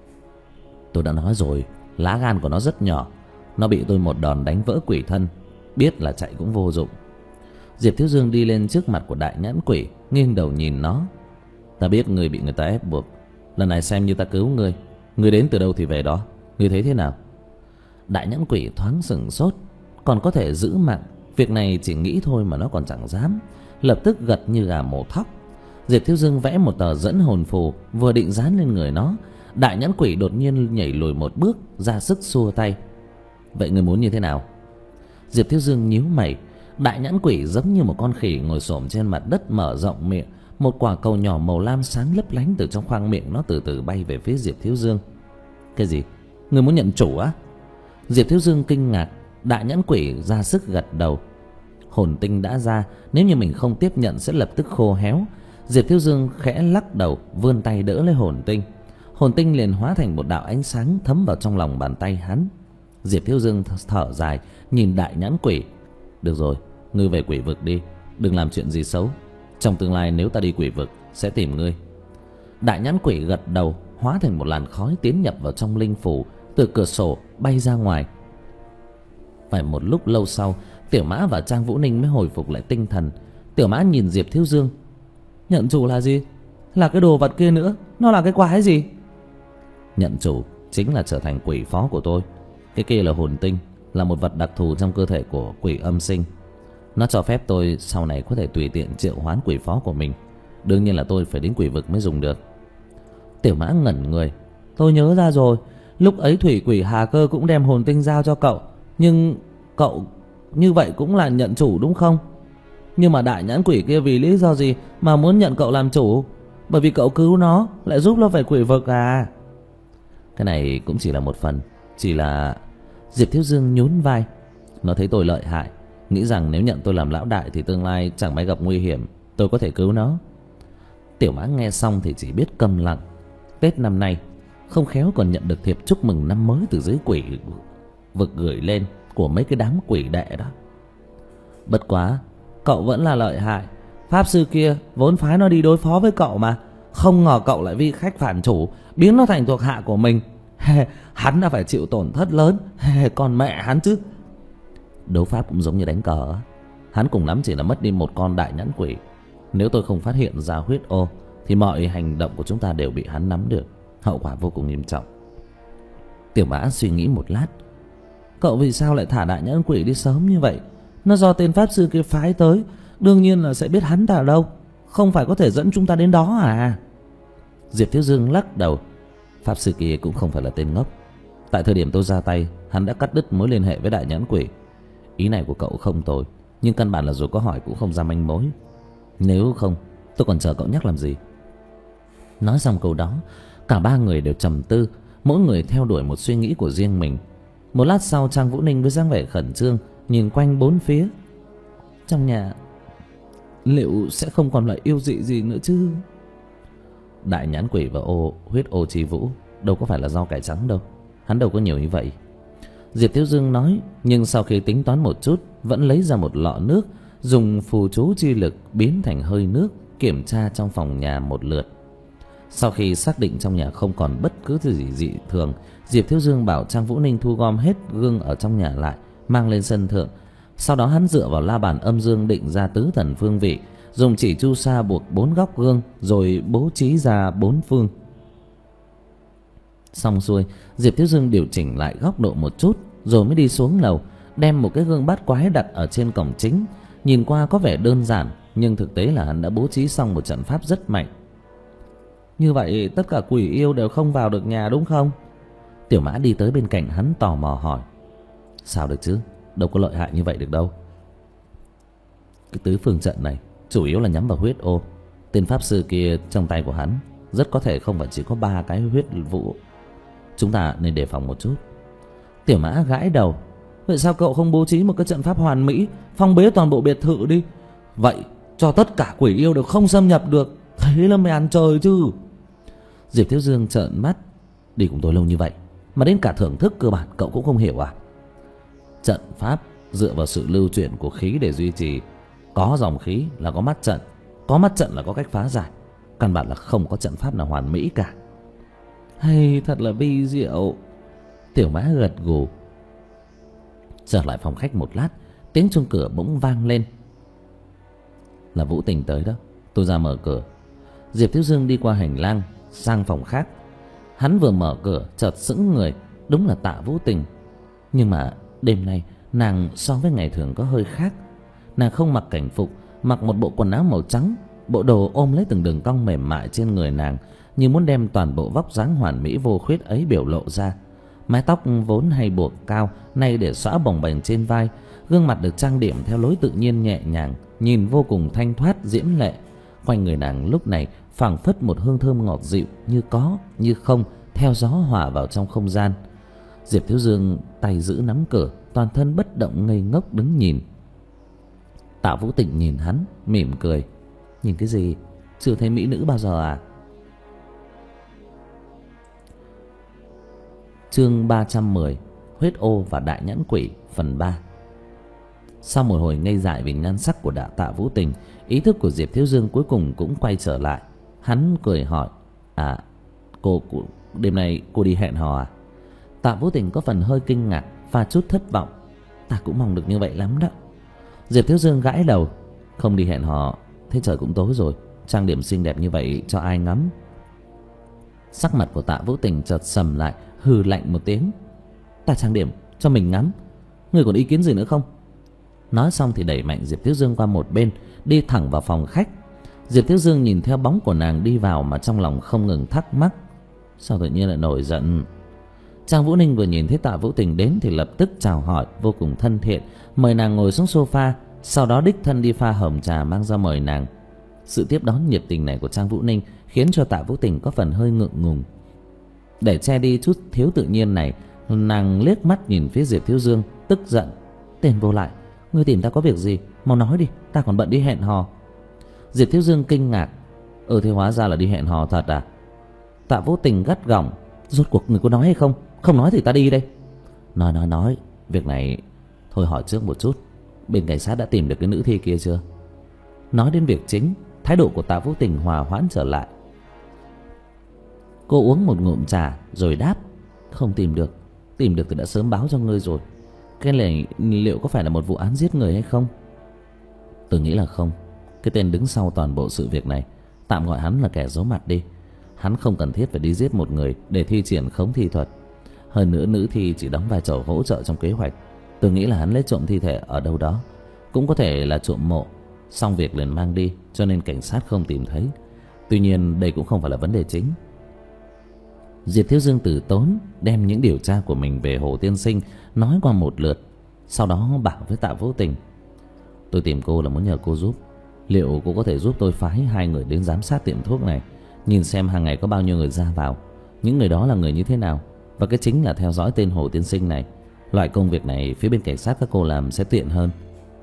Tôi đã nói rồi, lá gan của nó rất nhỏ. Nó bị tôi một đòn đánh vỡ quỷ thân, biết là chạy cũng vô dụng. Diệp Thiếu Dương đi lên trước mặt của Đại nhãn quỷ, nghiêng đầu nhìn nó: Ta biết người bị người ta ép buộc, lần này xem như ta cứu ngươi. Ngươi đến từ đâu thì về đó, ngươi thấy thế nào? Đại nhãn quỷ thoáng sửng sốt. Còn có thể giữ mạng, việc này chỉ nghĩ thôi mà nó còn chẳng dám, lập tức gật như gà mổ thóc. Diệp Thiếu Dương vẽ một tờ dẫn hồn phù, vừa định dán lên người nó, Đại nhãn quỷ đột nhiên nhảy lùi một bước, ra sức xua tay: Vậy ngươi muốn như thế nào? Diệp Thiếu Dương nhíu mày. Đại nhãn quỷ giống như một con khỉ ngồi xổm trên mặt đất, mở rộng miệng. Một quả cầu nhỏ màu lam sáng lấp lánh từ trong khoang miệng nó từ từ bay về phía Diệp Thiếu Dương. Cái gì? Ngươi muốn nhận chủ á? Diệp Thiếu Dương kinh ngạc. Đại nhãn quỷ ra sức gật đầu. Hồn tinh đã ra, nếu như mình không tiếp nhận sẽ lập tức khô héo. Diệp Thiếu Dương khẽ lắc đầu, vươn tay đỡ lấy hồn tinh. Hồn tinh liền hóa thành một đạo ánh sáng thấm vào trong lòng bàn tay hắn. Diệp Thiếu Dương thở dài nhìn Đại nhãn quỷ: Được rồi, ngươi về quỷ vực đi, đừng làm chuyện gì xấu. Trong tương lai nếu ta đi quỷ vực sẽ tìm ngươi. Đại nhãn quỷ gật đầu, hóa thành một làn khói tiến nhập vào trong linh phủ, từ cửa sổ bay ra ngoài. Phải một lúc lâu sau, Tiểu Mã và Trang Vũ Ninh mới hồi phục lại tinh thần. Tiểu Mã nhìn Diệp Thiếu Dương: Nhận chủ là gì? Là cái đồ vật kia nữa, nó là cái quái gì? Nhận chủ chính là trở thành quỷ phó của tôi. Cái kia là hồn tinh, là một vật đặc thù trong cơ thể của quỷ âm sinh. Nó cho phép tôi sau này có thể tùy tiện triệu hoán quỷ phó của mình. Đương nhiên là tôi phải đến quỷ vực mới dùng được. Tiểu Mã ngẩn người: Tôi nhớ ra rồi, lúc ấy thủy quỷ Hà Cơ cũng đem hồn tinh giao cho cậu. Nhưng cậu như vậy cũng là nhận chủ đúng không? Nhưng mà đại nhãn quỷ kia vì lý do gì mà muốn nhận cậu làm chủ? Bởi vì cậu cứu nó, lại giúp nó về quỷ vực à? Cái này cũng chỉ là một phần. Chỉ là... Diệp Thiếu Dương nhún vai: Nó thấy tôi lợi hại, nghĩ rằng nếu nhận tôi làm lão đại thì tương lai chẳng may gặp nguy hiểm, tôi có thể cứu nó. Tiểu Mã nghe xong thì chỉ biết câm lặng. Tết năm nay không khéo còn nhận được thiệp chúc mừng năm mới từ dưới quỷ vực gửi lên của mấy cái đám quỷ đệ đó. Bất quá cậu vẫn là lợi hại. Pháp sư kia vốn phái nó đi đối phó với cậu mà, không ngờ cậu lại vì khách phản chủ biến nó thành thuộc hạ của mình. Hắn đã phải chịu tổn thất lớn, còn mẹ hắn chứ. Đấu pháp cũng giống như đánh cờ, hắn cùng lắm chỉ là mất đi một con đại nhãn quỷ. Nếu tôi không phát hiện ra huyết ô thì mọi hành động của chúng ta đều bị hắn nắm được, hậu quả vô cùng nghiêm trọng. Tiểu Mã suy nghĩ một lát: Cậu vì sao lại thả đại nhãn quỷ đi sớm như vậy? Nó do tên pháp sư kia phái tới, đương nhiên là sẽ biết hắn ta đâu, không phải có thể dẫn chúng ta đến đó à? Diệp Thiếu Dương lắc đầu: Pháp sư kia cũng không phải là tên ngốc. Tại thời điểm tôi ra tay, hắn đã cắt đứt mối liên hệ với đại nhãn quỷ. Ý này của cậu không tồi, nhưng căn bản là dù có hỏi cũng không ra manh mối. Nếu không, tôi còn chờ cậu nhắc làm gì? Nói xong câu đó, cả ba người đều trầm tư, mỗi người theo đuổi một suy nghĩ của riêng mình. Một lát sau, Trang Vũ Ninh với dáng vẻ khẩn trương nhìn quanh bốn phía. Trong nhà liệu sẽ không còn loại yêu dị gì nữa chứ? Đại nhãn quỷ và ô huyết ô chi vũ đâu có phải là rau cải trắng đâu, hắn đâu có nhiều như vậy. Diệp Thiếu Dương nói, nhưng sau khi tính toán một chút, vẫn lấy ra một lọ nước, dùng phù chú chi lực biến thành hơi nước, kiểm tra trong phòng nhà một lượt. Sau khi xác định trong nhà không còn bất cứ thứ gì dị thường, Diệp Thiếu Dương bảo Trang Vũ Ninh thu gom hết gương ở trong nhà lại, mang lên sân thượng. Sau đó hắn dựa vào la bàn âm dương định ra tứ thần phương vị, dùng chỉ chu sa buộc bốn góc gương, rồi bố trí ra bốn phương. Xong xuôi, Diệp Thiếu Dương điều chỉnh lại góc độ một chút, rồi mới đi xuống lầu, đem một cái gương bát quái đặt ở trên cổng chính. Nhìn qua có vẻ đơn giản, nhưng thực tế là hắn đã bố trí xong một trận pháp rất mạnh. Như vậy tất cả quỷ yêu đều không vào được nhà đúng không? Tiểu Mã đi tới bên cạnh hắn tò mò hỏi. Sao được chứ, đâu có lợi hại như vậy được đâu. Cái tứ phương trận này chủ yếu là nhắm vào huyết ô. Tên pháp sư kia trong tay của hắn rất có thể không phải chỉ có ba cái huyết vụ. Chúng ta nên đề phòng một chút. Tiểu Mã gãi đầu. Vậy sao cậu không bố trí một cái trận pháp hoàn mỹ, phong bế toàn bộ biệt thự đi? Vậy cho tất cả quỷ yêu đều không xâm nhập được, thế là mày ăn trời chứ. Diệp Thiếu Dương trợn mắt. Đi cùng tôi lâu như vậy mà đến cả thưởng thức cơ bản cậu cũng không hiểu à? Trận pháp dựa vào sự lưu chuyển của khí để duy trì. Có dòng khí là có mắt trận, có mắt trận là có cách phá giải. Căn bản là không có trận pháp nào hoàn mỹ cả. Hay thật là vi diệu. Tiểu Mã gật gù. Trở lại phòng khách một lát, tiếng chuông cửa bỗng vang lên. Là Vũ Tình tới đó. Tôi ra mở cửa. Diệp Thiếu Dương đi qua hành lang sang phòng khác. Hắn vừa mở cửa chợt sững người. Đúng là Tạ Vũ Tình. Nhưng mà đêm nay nàng so với ngày thường có hơi khác. Nàng không mặc cảnh phục, mặc một bộ quần áo màu trắng. Bộ đồ ôm lấy từng đường cong mềm mại trên người nàng, như muốn đem toàn bộ vóc dáng hoàn mỹ vô khuyết ấy biểu lộ ra. Mái tóc vốn hay buộc cao, nay để xõa bồng bềnh trên vai. Gương mặt được trang điểm theo lối tự nhiên nhẹ nhàng, nhìn vô cùng thanh thoát diễm lệ. Quanh người nàng lúc này phảng phất một hương thơm ngọt dịu, như có như không, theo gió hòa vào trong không gian. Diệp Thiếu Dương tay giữ nắm cửa, toàn thân bất động ngây ngốc đứng nhìn. Tạ Vũ Tình nhìn hắn mỉm cười. Nhìn cái gì? Chưa thấy mỹ nữ bao giờ à? Chương ba trăm mười, Huyết ô và Đại nhãn quỷ phần ba. Sau một hồi ngây dại vì nhan sắc của Đạ Tạ Vũ Tình, ý thức của Diệp Thiếu Dương cuối cùng cũng quay trở lại. Hắn cười hỏi. À, cô, cô đêm nay cô đi hẹn hò à? Tạ Vũ Tình có phần hơi kinh ngạc, pha chút thất vọng. Ta cũng mong được như vậy lắm đó. Diệp Thiếu Dương gãi đầu. Không đi hẹn hò, thế trời cũng tối rồi, trang điểm xinh đẹp như vậy cho ai ngắm? Sắc mặt của Tạ Vũ Tình chợt sầm lại, hừ lạnh một tiếng. Ta trang điểm cho mình ngắm, ngươi còn ý kiến gì nữa không? Nói xong thì đẩy mạnh Diệp Thiếu Dương qua một bên, đi thẳng vào phòng khách. Diệp Thiếu Dương nhìn theo bóng của nàng đi vào mà trong lòng không ngừng thắc mắc. Sao tự nhiên lại nổi giận? Trang Vũ Ninh vừa nhìn thấy Tạ Vũ Tình đến thì lập tức chào hỏi vô cùng thân thiện, mời nàng ngồi xuống sofa, sau đó đích thân đi pha hồng trà mang ra mời nàng. Sự tiếp đón nhiệt tình này của Trang Vũ Ninh khiến cho Tạ Vũ Tình có phần hơi ngượng ngùng. Để che đi chút thiếu tự nhiên này, nàng liếc mắt nhìn phía Diệp Thiếu Dương, tức giận. Tên vô lại, ngươi tìm ta có việc gì? Mau nói đi, ta còn bận đi hẹn hò. Diệp Thiếu Dương kinh ngạc. Ừ thế hóa ra là đi hẹn hò thật à? Tạ Vũ Tình gắt gỏng. Rốt cuộc người có nói hay không? Không nói thì ta đi đây. Nói nói nói, việc này thôi hỏi trước một chút, bên cảnh sát đã tìm được cái nữ thi kia chưa? Nói đến việc chính, thái độ của Tạ Vũ Tình hòa hoãn trở lại. Cô uống một ngụm trà rồi đáp. Không tìm được. Tìm được thì đã sớm báo cho ngươi rồi. Cái này liệu có phải là một vụ án giết người hay không? Tôi nghĩ là không. Cái tên đứng sau toàn bộ sự việc này, tạm gọi hắn là kẻ giấu mặt đi. Hắn không cần thiết phải đi giết một người để thi triển khống thi thuật. Hơn nữa nữ thi chỉ đóng vai trò hỗ trợ trong kế hoạch. Tôi nghĩ là hắn lấy trộm thi thể ở đâu đó, cũng có thể là trộm mộ, xong việc liền mang đi, cho nên cảnh sát không tìm thấy. Tuy nhiên đây cũng không phải là vấn đề chính. Diệp Thiếu Dương từ tốn đem những điều tra của mình về Hồ Tiên Sinh nói qua một lượt. Sau đó bảo với Tạ Vũ Tình: tôi tìm cô là muốn nhờ cô giúp. Liệu cô có thể giúp tôi phái hai người đến giám sát tiệm thuốc này, nhìn xem hàng ngày có bao nhiêu người ra vào, những người đó là người như thế nào, và cái chính là theo dõi tên Hồ tiên sinh này. Loại công việc này phía bên cảnh sát các cô làm sẽ tiện hơn.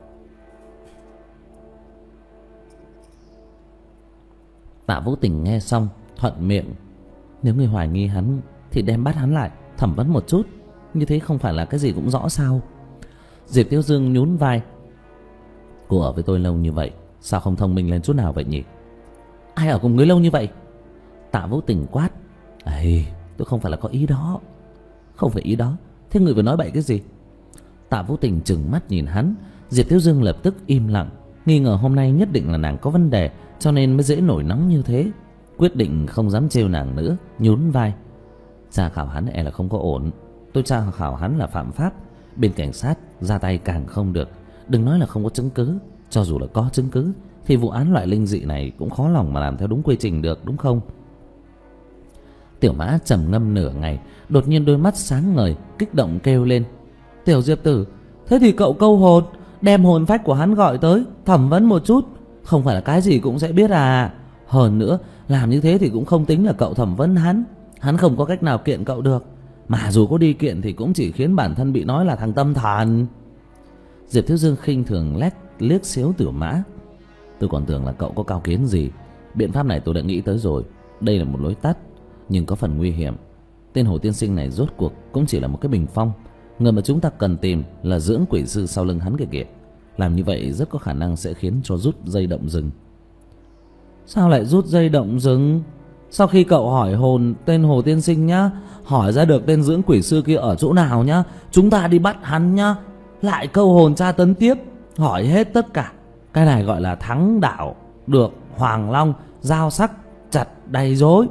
Tạ Vũ Tình nghe xong thuận miệng: nếu người hoài nghi hắn thì đem bắt hắn lại thẩm vấn một chút, như thế không phải là cái gì cũng rõ sao? Diệp Tiêu Dương nhún vai: cô ở với tôi lâu như vậy, sao không thông minh lên chút nào vậy nhỉ? Ai ở cùng người lâu như vậy? Tạ Vũ Tình quát: ây, tôi không phải là có ý đó. Không phải ý đó? Thế người vừa nói bậy cái gì? Tạ Vũ Tình trừng mắt nhìn hắn. Diệp Tiêu Dương lập tức im lặng, nghi ngờ hôm nay nhất định là nàng có vấn đề, cho nên mới dễ nổi nóng như thế. Quyết định không dám trêu nàng nữa, nhún vai: tra khảo hắn e là không có ổn. Tôi tra khảo hắn là phạm pháp, bên cảnh sát ra tay càng không được. Đừng nói là không có chứng cứ, cho dù là có chứng cứ thì vụ án loại linh dị này cũng khó lòng mà làm theo đúng quy trình được, đúng không? Tiểu Mã trầm ngâm nửa ngày, đột nhiên đôi mắt sáng ngời, kích động kêu lên: Tiểu Diệp Tử, thế thì cậu câu hồn, đem hồn phách của hắn gọi tới thẩm vấn một chút, không phải là cái gì cũng sẽ biết à? Hơn nữa, làm như thế thì cũng không tính là cậu thẩm vấn hắn, hắn không có cách nào kiện cậu được, mà dù có đi kiện thì cũng chỉ khiến bản thân bị nói là thằng tâm thần. Diệp Thiếu Dương khinh thường lét liếc xéo Tiểu Mã: tôi còn tưởng là cậu có cao kiến gì. Biện pháp này tôi đã nghĩ tới rồi, đây là một lối tắt, nhưng có phần nguy hiểm. Tên Hồ tiên sinh này rốt cuộc cũng chỉ là một cái bình phong, người mà chúng ta cần tìm là dưỡng quỷ sư sau lưng hắn kìa kìa. Làm như vậy rất có khả năng sẽ khiến cho rút dây động rừng. Sao lại rút dây động rừng? Sau khi cậu hỏi hồn tên Hồ tiên sinh nhá, hỏi ra được tên dưỡng quỷ sư kia ở chỗ nào nhá, chúng ta đi bắt hắn nhá, lại câu hồn tra tấn tiếp, hỏi hết tất cả. Cái này gọi là thắng đảo được Hoàng Long, giao sắc chặt đầy rối.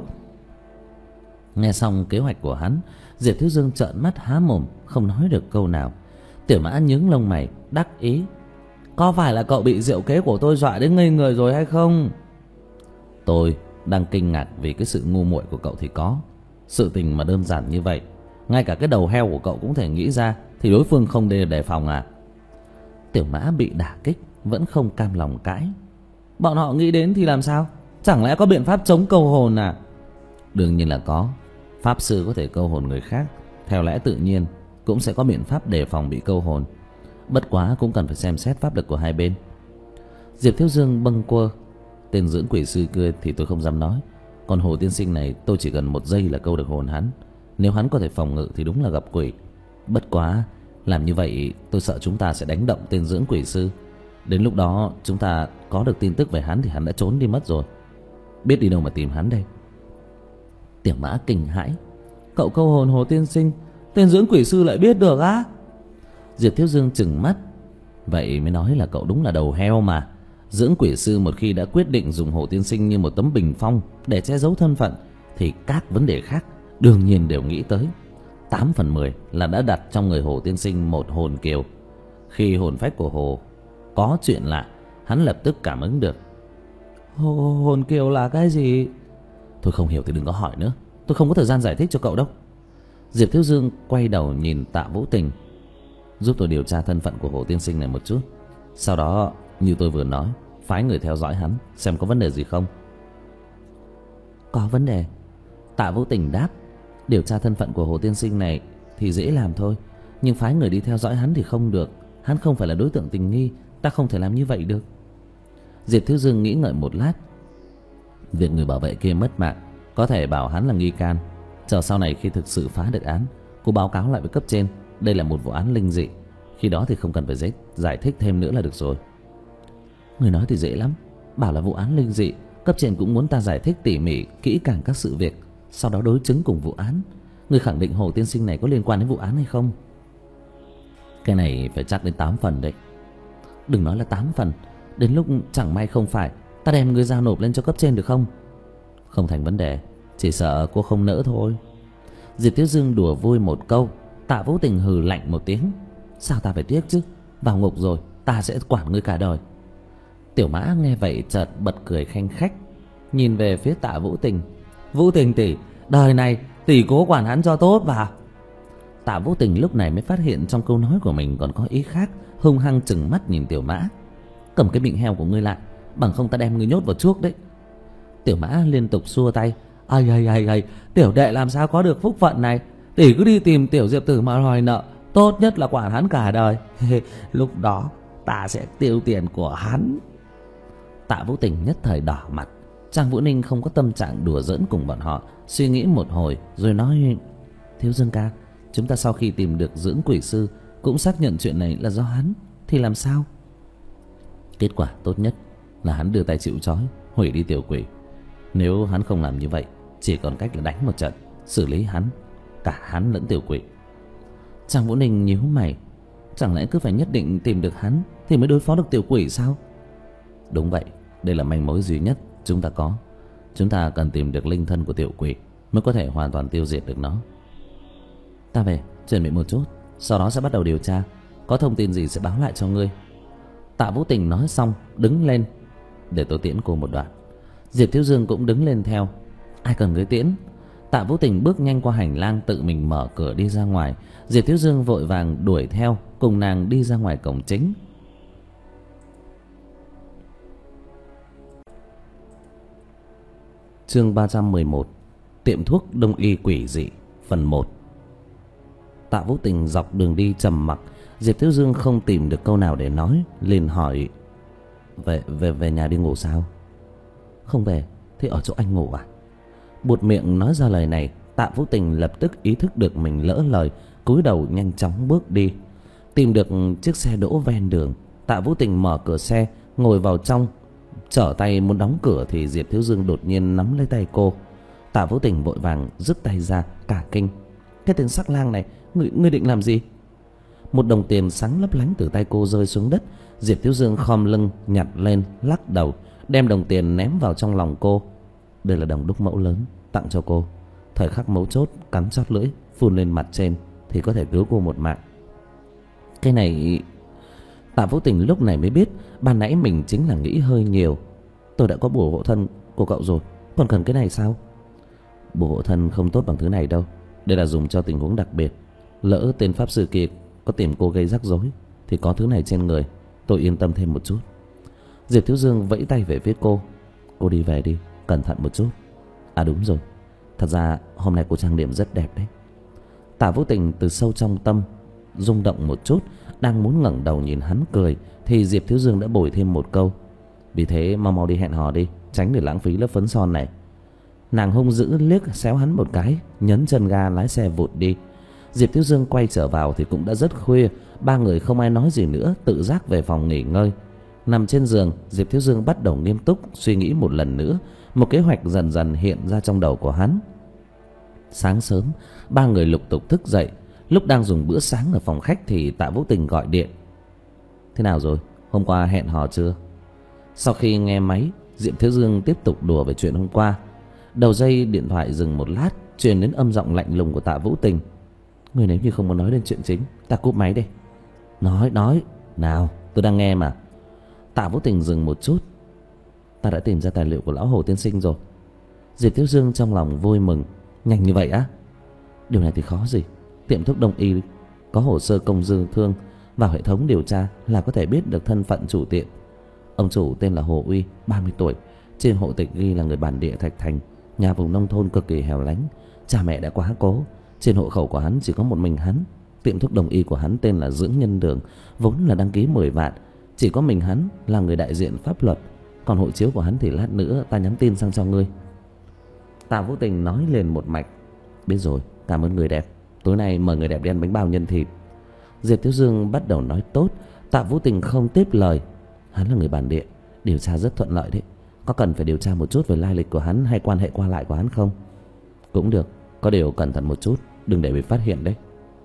Nghe xong kế hoạch của hắn, Diệp Thiếu Dương trợn mắt há mồm, không nói được câu nào. Tiểu Mã nhướng lông mày đắc ý: có phải là cậu bị diệu kế của tôi dọa đến ngây người rồi hay không? Tôi đang kinh ngạc vì cái sự ngu muội của cậu thì có. Sự tình mà đơn giản như vậy, ngay cả cái đầu heo của cậu cũng thể nghĩ ra, thì đối phương không đề đề phòng à? Tiểu Mã bị đả kích, vẫn không cam lòng cãi: bọn họ nghĩ đến thì làm sao? Chẳng lẽ có biện pháp chống câu hồn à? Đương nhiên là có. Pháp sư có thể câu hồn người khác, theo lẽ tự nhiên cũng sẽ có biện pháp đề phòng bị câu hồn. Bất quá cũng cần phải xem xét pháp lực của hai bên. Diệp Thiếu Dương bâng quơ: tên dưỡng quỷ sư kia thì tôi không dám nói, còn Hồ tiên sinh này tôi chỉ cần một giây là câu được hồn hắn. Nếu hắn có thể phòng ngự thì đúng là gặp quỷ. Bất quá làm như vậy tôi sợ chúng ta sẽ đánh động tên dưỡng quỷ sư. Đến lúc đó chúng ta có được tin tức về hắn thì hắn đã trốn đi mất rồi. Biết đi đâu mà tìm hắn đây? Tiểu Mã kinh hãi: cậu câu hồn Hồ tiên sinh, tên dưỡng quỷ sư lại biết được á? Diệp Thiếu Dương trừng mắt: vậy mới nói là cậu đúng là đầu heo mà. Dưỡng quỷ sư một khi đã quyết định dùng Hồ tiên sinh như một tấm bình phong để che giấu thân phận, thì các vấn đề khác đương nhiên đều nghĩ tới. Tám phần mười là đã đặt trong người Hồ tiên sinh một hồn kiều. Khi hồn phách của Hồ có chuyện lạ, hắn lập tức cảm ứng được. Hồ, hồn kiều là cái gì? Thôi không hiểu thì đừng có hỏi nữa, tôi không có thời gian giải thích cho cậu đâu. Diệp Thiếu Dương quay đầu nhìn Tạ Vũ Tình: giúp tôi điều tra thân phận của Hồ tiên sinh này một chút, sau đó như tôi vừa nói, phái người theo dõi hắn xem có vấn đề gì không. Có vấn đề. Tạ Vũ Tình đáp: điều tra thân phận của Hồ tiên sinh này thì dễ làm thôi, nhưng phái người đi theo dõi hắn thì không được. Hắn không phải là đối tượng tình nghi, ta không thể làm như vậy được. Diệp Thiếu Dương nghĩ ngợi một lát: việc người bảo vệ kia mất mạng có thể bảo hắn là nghi can. Chờ sau này khi thực sự phá được án, cô báo cáo lại với cấp trên đây là một vụ án linh dị, khi đó thì không cần phải giải, giải thích thêm nữa là được rồi. Người nói thì dễ lắm, bảo là vụ án linh dị, cấp trên cũng muốn ta giải thích tỉ mỉ kỹ càng các sự việc, sau đó đối chứng cùng vụ án. Người khẳng định Hồ tiên sinh này có liên quan đến vụ án hay không? Cái này phải chắc đến tám phần đấy. Đừng nói là tám phần, đến lúc chẳng may không phải, ta đem người giao nộp lên cho cấp trên được không? Không thành vấn đề, chỉ sợ cô không nỡ thôi. Diệp Thiếu Dương đùa vui một câu. Tạ Vũ Tình hừ lạnh một tiếng: sao ta phải tiếc chứ, vào ngục rồi ta sẽ quản ngươi cả đời. Tiểu Mã nghe vậy chợt bật cười khanh khách, nhìn về phía Tạ Vũ Tình: Vũ Tình tỷ, đời này tỷ cố quản hắn cho tốt vào. Tạ Vũ Tình lúc này mới phát hiện trong câu nói của mình còn có ý khác, hung hăng chừng mắt nhìn Tiểu Mã. Cầm cái miệng heo của ngươi lại, bằng không ta đem ngươi nhốt vào chuốc đấy. Tiểu Mã liên tục xua tay. Ai ai ai ai, tiểu đệ làm sao có được phúc phận này. Tỷ cứ đi tìm Tiểu Diệp Tử mà đòi nợ, tốt nhất là quản hắn cả đời. Lúc đó ta sẽ tiêu tiền của hắn. Tạ Vũ Tình nhất thời đỏ mặt. Trang Vũ Ninh không có tâm trạng đùa giỡn cùng bọn họ, suy nghĩ một hồi rồi nói: Thiếu Dương ca, chúng ta sau khi tìm được dưỡng quỷ sư cũng xác nhận chuyện này là do hắn, thì làm sao? Kết quả tốt nhất là hắn đưa tay chịu trói, hủy đi tiểu quỷ. Nếu hắn không làm như vậy, chỉ còn cách là đánh một trận, xử lý hắn, cả hắn lẫn tiểu quỷ. Trang Vũ Ninh nhíu mày. Chẳng lẽ cứ phải nhất định tìm được hắn thì mới đối phó được tiểu quỷ sao? Đúng vậy, đây là manh mối duy nhất chúng ta có. Chúng ta cần tìm được linh thân của tiểu quỷ mới có thể hoàn toàn tiêu diệt được nó. Ta về chuẩn bị một chút, sau đó sẽ bắt đầu điều tra. Có thông tin gì sẽ báo lại cho ngươi. Tạ Vũ Tình nói xong đứng lên. Để tôi tiễn cô một đoạn. Diệp Thiếu Dương cũng đứng lên theo. Ai cần người tiễn? Tạ Vũ Tình bước nhanh qua hành lang, tự mình mở cửa đi ra ngoài. Diệp Thiếu Dương vội vàng đuổi theo, cùng nàng đi ra ngoài cổng chính. Chương ba trăm mười một. Tiệm thuốc đông y quỷ dị, phần một. Tạ Vũ Tình dọc đường đi trầm mặc. Diệp Thiếu Dương không tìm được câu nào để nói, liền hỏi: Về về về nhà đi ngủ sao? Không về, thế ở chỗ anh ngủ à? Buột miệng nói ra lời này, Tạ Vũ Tình lập tức ý thức được mình lỡ lời, cúi đầu nhanh chóng bước đi. Tìm được chiếc xe đỗ ven đường, Tạ Vũ Tình mở cửa xe, ngồi vào trong, trở tay muốn đóng cửa thì Diệp Thiếu Dương đột nhiên nắm lấy tay cô. Tạ Vũ Tình vội vàng rứt tay ra, cả kinh. Cái tên sắc lang này, ngươi ngươi định làm gì? Một đồng tiền sáng lấp lánh từ tay cô rơi xuống đất. Diệp Thiếu Dương khom lưng nhặt lên, lắc đầu, đem đồng tiền ném vào trong lòng cô. Đây là đồng đúc mẫu lớn, tặng cho cô. Thời khắc mấu chốt, cắn chót lưỡi, phun lên mặt trên thì có thể cứu cô một mạng. Cái này... Tạ Vũ Tình lúc này mới biết ban nãy mình chính là nghĩ hơi nhiều. Tôi đã có bùa hộ thân của cậu rồi, còn cần cái này sao? Bùa hộ thân không tốt bằng thứ này đâu. Đây là dùng cho tình huống đặc biệt. Lỡ tên pháp sư kia có tìm cô gây rắc rối thì có thứ này trên người, tôi yên tâm thêm một chút. Diệp Thiếu Dương vẫy tay về phía cô. Cô đi về đi, cẩn thận một chút. À đúng rồi, thật ra hôm nay cô trang điểm rất đẹp đấy. Tạ Vũ Tình từ sâu trong tâm rung động một chút, đang muốn ngẩng đầu nhìn hắn cười thì Diệp Thiếu Dương đã bồi thêm một câu: Vì thế mau mau đi hẹn hò đi, tránh để lãng phí lớp phấn son này. Nàng hung dữ liếc xéo hắn một cái, nhấn chân ga lái xe vụt đi. Diệp Thiếu Dương quay trở vào thì cũng đã rất khuya. Ba người không ai nói gì nữa, tự giác về phòng nghỉ ngơi. Nằm trên giường, Diệp Thiếu Dương bắt đầu nghiêm túc suy nghĩ một lần nữa. Một kế hoạch dần dần hiện ra trong đầu của hắn. Sáng sớm, ba người lục tục thức dậy. Lúc đang dùng bữa sáng ở phòng khách thì Tạ Vũ Tình gọi điện. Thế nào rồi? Hôm qua hẹn hò chưa? Sau khi nghe máy, Diệp Thiếu Dương tiếp tục đùa về chuyện hôm qua. Đầu dây điện thoại dừng một lát, truyền đến âm giọng lạnh lùng của Tạ Vũ Tình. Người nếu như không muốn nói đến chuyện chính, ta cúp máy đi. Nói, nói. Nào, tôi đang nghe mà. Tạ Vũ Tình dừng một chút. Ta đã tìm ra tài liệu của lão Hồ tiên sinh rồi. Diệp Thiếu Dương trong lòng vui mừng. Nhanh như vậy á? Điều này thì khó gì. Tiệm thuốc đông y có hồ sơ công dư thương, vào hệ thống điều tra là có thể biết được thân phận chủ tiệm. Ông chủ tên là Hồ Uy, ba mươi tuổi. Trên hộ tịch ghi là người bản địa Thạch Thành, nhà vùng nông thôn cực kỳ hẻo lánh. Cha mẹ đã quá cố. Trên hộ khẩu của hắn chỉ có một mình hắn. Tiệm thuốc đông y của hắn tên là Dưỡng Nhân Đường, vốn là đăng ký mười vạn. Chỉ có mình hắn là người đại diện pháp luật. Còn hộ chiếu của hắn thì lát nữa ta nhắn tin sang cho ngươi. Tạ Vũ Tình nói liền một mạch. Biết rồi, cảm ơn người đẹp. Tối nay mời người đẹp đi ăn bánh bao nhân thịt. Diệp Thiếu Dương bắt đầu nói tốt. Tạ Vũ Tình không tiếp lời. Hắn là người bản địa, điều tra rất thuận lợi đấy. Có cần phải điều tra một chút về lai lịch của hắn hay quan hệ qua lại của hắn không? Cũng được, có điều cẩn thận một chút, đừng để bị phát hiện đấy.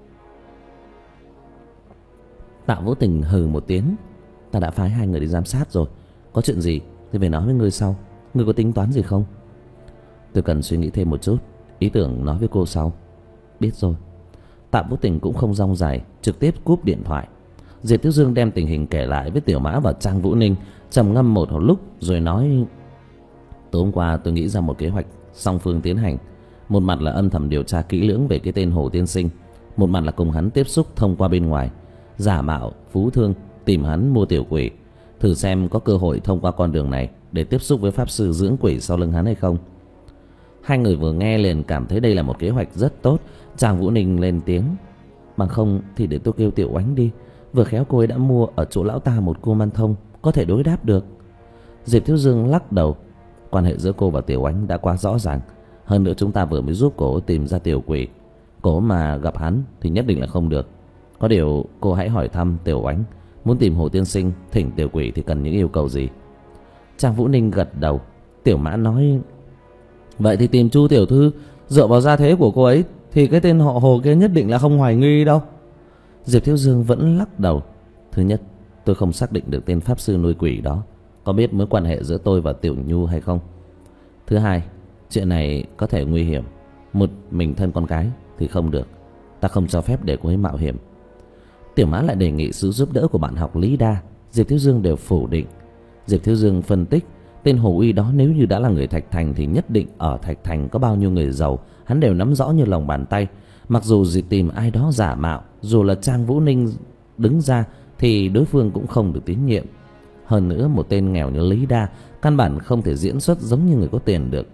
Tạ Vũ Tình hừ một tiếng. Ta đã phái hai người đi giám sát rồi. Có chuyện gì thì phải nói với ngươi sau. Ngươi có tính toán gì không? Tôi cần suy nghĩ thêm một chút, ý tưởng nói với cô sau. Biết rồi. Tạ Vũ Tình cũng không rong dài, trực tiếp cúp điện thoại. Diệp Thiếu Dương đem tình hình kể lại với Tiểu Mã và Trang Vũ Ninh, trầm ngâm một hồi lúc rồi nói: Tối hôm qua tôi nghĩ ra một kế hoạch song phương tiến hành. Một mặt là âm thầm điều tra kỹ lưỡng về cái tên Hồ tiên sinh, một mặt là cùng hắn tiếp xúc thông qua bên ngoài, giả mạo phú thương tìm hắn mua tiểu quỷ, thử xem có cơ hội thông qua con đường này để tiếp xúc với pháp sư dưỡng quỷ sau lưng hắn hay không. Hai người vừa nghe liền cảm thấy đây là một kế hoạch rất tốt. Chàng Vũ Ninh lên tiếng: bằng không thì để tôi kêu Tiểu Oánh đi, vừa khéo cô ấy đã mua ở chỗ lão ta một cô man thông, có thể đối đáp được. Diệp Thiếu Dương lắc đầu: quan hệ giữa cô và Tiểu Oánh đã quá rõ ràng, hơn nữa chúng ta vừa mới giúp cô tìm ra tiểu quỷ, cô mà gặp hắn thì nhất định là không được. Có điều cô hãy hỏi thăm Tiểu Oánh, muốn tìm Hồ tiên sinh thỉnh tiểu quỷ thì cần những yêu cầu gì. Trang Vũ Ninh gật đầu. Tiểu Mã nói: vậy thì tìm Chu tiểu thư, dựa vào gia thế của cô ấy thì cái tên họ Hồ kia nhất định là không hoài nghi đâu. Diệp Thiếu Dương vẫn lắc đầu: thứ nhất, tôi không xác định được tên pháp sư nuôi quỷ đó có biết mối quan hệ giữa tôi và Tiểu Nhu hay không. Thứ hai, chuyện này có thể nguy hiểm, một mình thân con cái thì không được, ta không cho phép để cô ấy mạo hiểm. Tiểu Mã lại đề nghị sự giúp đỡ của bạn học Lý Đa, Diệp Thiếu Dương đều phủ định. Diệp Thiếu Dương phân tích, tên Hồ Uy đó nếu như đã là người Thạch Thành thì nhất định ở Thạch Thành có bao nhiêu người giàu hắn đều nắm rõ như lòng bàn tay. Mặc dù gì tìm ai đó giả mạo, dù là Trang Vũ Ninh đứng ra thì đối phương cũng không được tín nhiệm. Hơn nữa một tên nghèo như Lý Đa căn bản không thể diễn xuất giống như người có tiền được.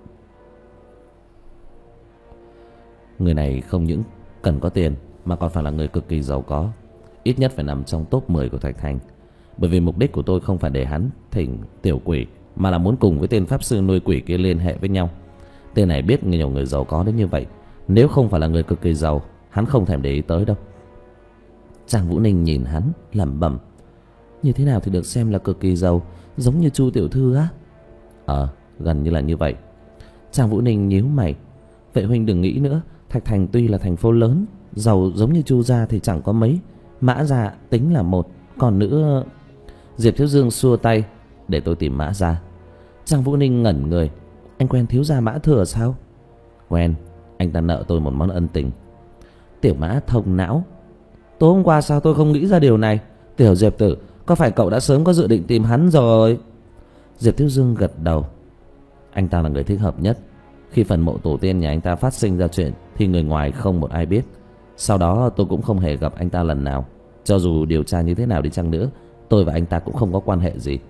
Người này không những cần có tiền mà còn phải là người cực kỳ giàu có, ít nhất phải nằm trong top mười của Thạch Thành. Bởi vì mục đích của tôi không phải để hắn thỉnh tiểu quỷ, mà là muốn cùng với tên pháp sư nuôi quỷ kia liên hệ với nhau. Tên này biết nhiều người giàu có đến như vậy, nếu không phải là người cực kỳ giàu, hắn không thèm để ý tới đâu. Trang Vũ Ninh nhìn hắn lẩm bẩm: như thế nào thì được xem là cực kỳ giàu, giống như Chu tiểu thư á? Ờ, gần như là như vậy. Trang Vũ Ninh nhíu mày: vậy huynh đừng nghĩ nữa, Thạch Thành tuy là thành phố lớn, giàu giống như Chu gia thì chẳng có mấy, Mã gia tính là một, còn nữa. Diệp Thiếu Dương xua tay: để tôi tìm Mã gia. Trang Vũ Ninh ngẩn người: anh quen thiếu gia Mã Thừa sao? Quen, anh ta nợ tôi một món ân tình. Tiểu Mã thông não: tối hôm qua sao tôi không nghĩ ra điều này? Tiểu Diệp tử, có phải cậu đã sớm có dự định tìm hắn rồi? Diệp Thiếu Dương gật đầu: anh ta là người thích hợp nhất. Khi phần mộ tổ tiên nhà anh ta phát sinh ra chuyện thì người ngoài không một ai biết. Sau đó tôi cũng không hề gặp anh ta lần nào. Cho dù điều tra như thế nào đi chăng nữa, tôi và anh ta cũng không có quan hệ gì.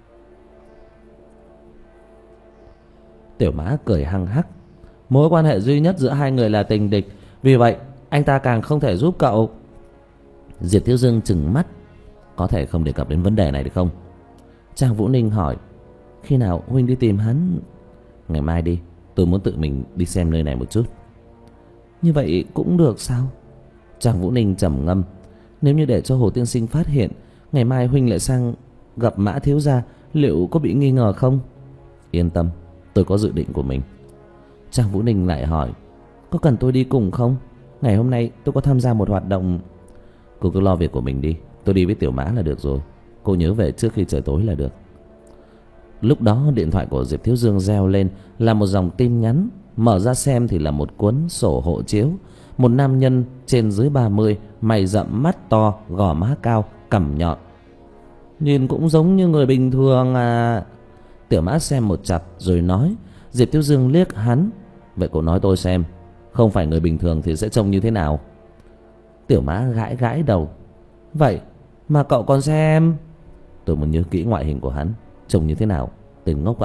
Tiểu Mã cười hăng hắc: mối quan hệ duy nhất giữa hai người là tình địch, vì vậy anh ta càng không thể giúp cậu. Diệp Thiếu Dương trừng mắt: có thể không đề cập đến vấn đề này được không? Trang Vũ Ninh hỏi: khi nào huynh đi tìm hắn? Ngày mai đi, tôi muốn tự mình đi xem nơi này một chút. Như vậy cũng được sao? Trang Vũ Ninh trầm ngâm: nếu như để cho Hồ tiên sinh phát hiện ngày mai huynh lại sang gặp Mã thiếu gia, liệu có bị nghi ngờ không? Yên tâm, tôi có dự định của mình. Trang Vũ Ninh lại hỏi: có cần tôi đi cùng không? Ngày hôm nay tôi có tham gia một hoạt động. Cô cứ lo việc của mình đi, tôi đi với Tiểu Mã là được rồi. Cô nhớ về trước khi trời tối là được. Lúc đó điện thoại của Diệp Thiếu Dương reo lên, là một dòng tin nhắn. Mở ra xem thì là một cuốn sổ hộ chiếu. Một nam nhân trên dưới ba mươi, mày rậm, mắt to, gò má cao, cằm nhọn. Nhìn cũng giống như người bình thường à. Tiểu Mã xem một chặp rồi nói. Diệp Thiếu Dương liếc hắn: vậy cô nói tôi xem, không phải người bình thường thì sẽ trông như thế nào? Tiểu Mã gãi gãi đầu: vậy mà cậu còn xem? Tôi muốn nhớ kỹ ngoại hình của hắn trông như thế nào, tên ngốc ạ.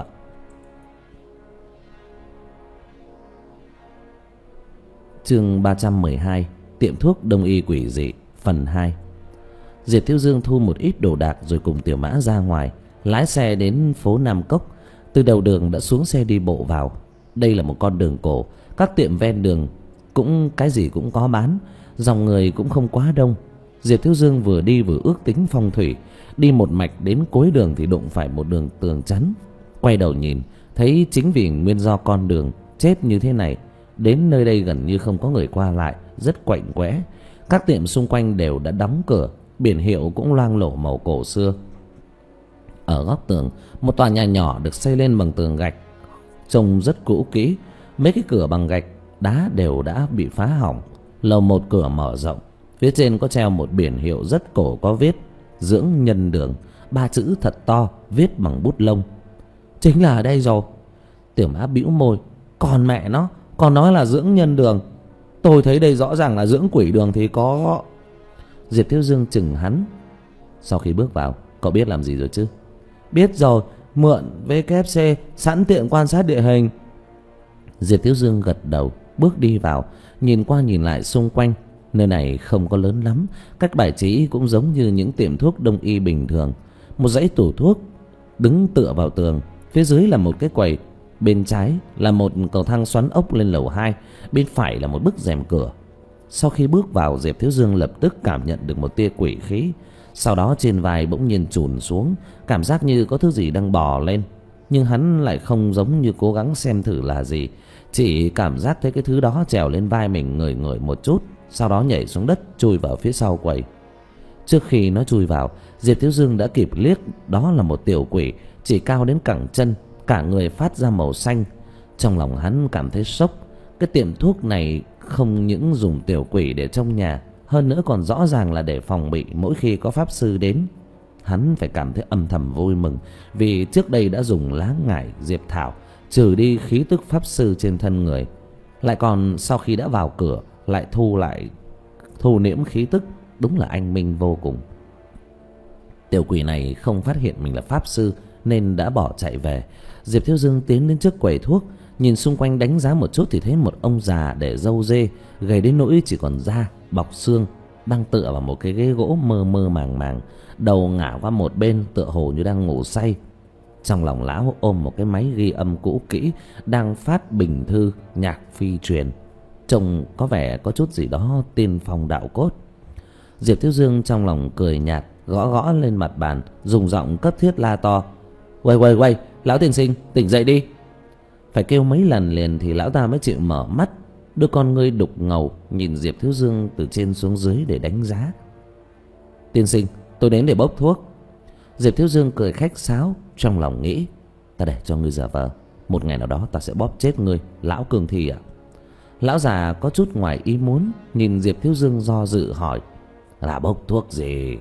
Chương ba trăm mười hai: tiệm thuốc đông y quỷ dị, phần hai. Diệp Thiếu Dương thu một ít đồ đạc rồi cùng Tiểu Mã ra ngoài, lái xe đến phố Nam Cốc. Từ đầu đường đã xuống xe đi bộ vào. Đây là một con đường cổ, các tiệm ven đường cũng cái gì cũng có bán, dòng người cũng không quá đông. Diệp Thiếu Dương vừa đi vừa ước tính phong thủy. Đi một mạch đến cuối đường thì đụng phải một đường tường chắn. Quay đầu nhìn, thấy chính vì nguyên do con đường chết như thế này, đến nơi đây gần như không có người qua lại, rất quạnh quẽ. Các tiệm xung quanh đều đã đóng cửa, biển hiệu cũng loang lổ màu cổ xưa. Ở góc tường, một tòa nhà nhỏ được xây lên bằng tường gạch, trông rất cũ kỹ. Mấy cái cửa bằng gạch đá đều đã bị phá hỏng. Lầu một cửa mở rộng, phía trên có treo một biển hiệu rất cổ, có viết dưỡng nhân đường, ba chữ thật to viết bằng bút lông. Chính là ở đây rồi. Tiểu Mã bĩu môi: còn mẹ nó, còn nói là dưỡng nhân đường. Tôi thấy đây rõ ràng là dưỡng quỷ đường thì có. Diệp Thiếu Dương chừng hắn. Sau khi bước vào, cậu biết làm gì rồi chứ? Biết rồi, mượn vê kép xê sẵn tiện quan sát địa hình. Diệp Thiếu Dương gật đầu, bước đi vào, nhìn qua nhìn lại xung quanh. Nơi này không có lớn lắm, cách bài trí cũng giống như những tiệm thuốc đông y bình thường. Một dãy tủ thuốc đứng tựa vào tường, phía dưới là một cái quầy, bên trái là một cầu thang xoắn ốc lên lầu hai, bên phải là một bức rèm cửa. Sau khi bước vào, Diệp Thiếu Dương lập tức cảm nhận được một tia quỷ khí. Sau đó trên vai bỗng nhiên chùn xuống, cảm giác như có thứ gì đang bò lên. Nhưng hắn lại không giống như cố gắng xem thử là gì, chỉ cảm giác thấy cái thứ đó trèo lên vai mình ngửi ngửi một chút, sau đó nhảy xuống đất chui vào phía sau quầy. Trước khi nó chui vào, Diệp Thiếu Dương đã kịp liếc đó là một tiểu quỷ, chỉ cao đến cẳng chân, cả người phát ra màu xanh. Trong lòng hắn cảm thấy sốc. Cái tiệm thuốc này không những dùng tiểu quỷ để trong nhà, hơn nữa còn rõ ràng là để phòng bị mỗi khi có pháp sư đến. Hắn phải cảm thấy âm thầm vui mừng, vì trước đây đã dùng lá ngải diệp thảo trừ đi khí tức pháp sư trên thân người, lại còn sau khi đã vào cửa lại thu lại thu liễm khí tức, đúng là anh minh vô cùng. Tiểu quỷ này không phát hiện mình là pháp sư nên đã bỏ chạy về. Diệp Thiếu Dương tiến đến trước quầy thuốc, nhìn xung quanh đánh giá một chút thì thấy một ông già để râu dê, gầy đến nỗi chỉ còn da bọc xương, đang tựa vào một cái ghế gỗ mơ mơ màng màng, đầu ngả qua một bên tựa hồ như đang ngủ say. Trong lòng lão ôm một cái máy ghi âm cũ kỹ đang phát bình thư nhạc phi truyền, trông có vẻ có chút gì đó tiên phong đạo cốt. Diệp Thiếu Dương trong lòng cười nhạt, gõ gõ lên mặt bàn, dùng giọng cấp thiết la to: "Quay quay quay, lão tiên sinh, tỉnh dậy đi!" Phải kêu mấy lần liền thì lão ta mới chịu mở mắt, đôi con ngươi đục ngầu nhìn Diệp Thiếu Dương từ trên xuống dưới để đánh giá. "Tiên sinh, tôi đến để bốc thuốc." Diệp Thiếu Dương cười khách sáo, trong lòng nghĩ: "Ta để cho ngươi giả vờ, một ngày nào đó ta sẽ bóp chết ngươi, lão cương thi ạ." Lão già có chút ngoài ý muốn, nhìn Diệp Thiếu Dương do dự hỏi: "Là bốc thuốc gì?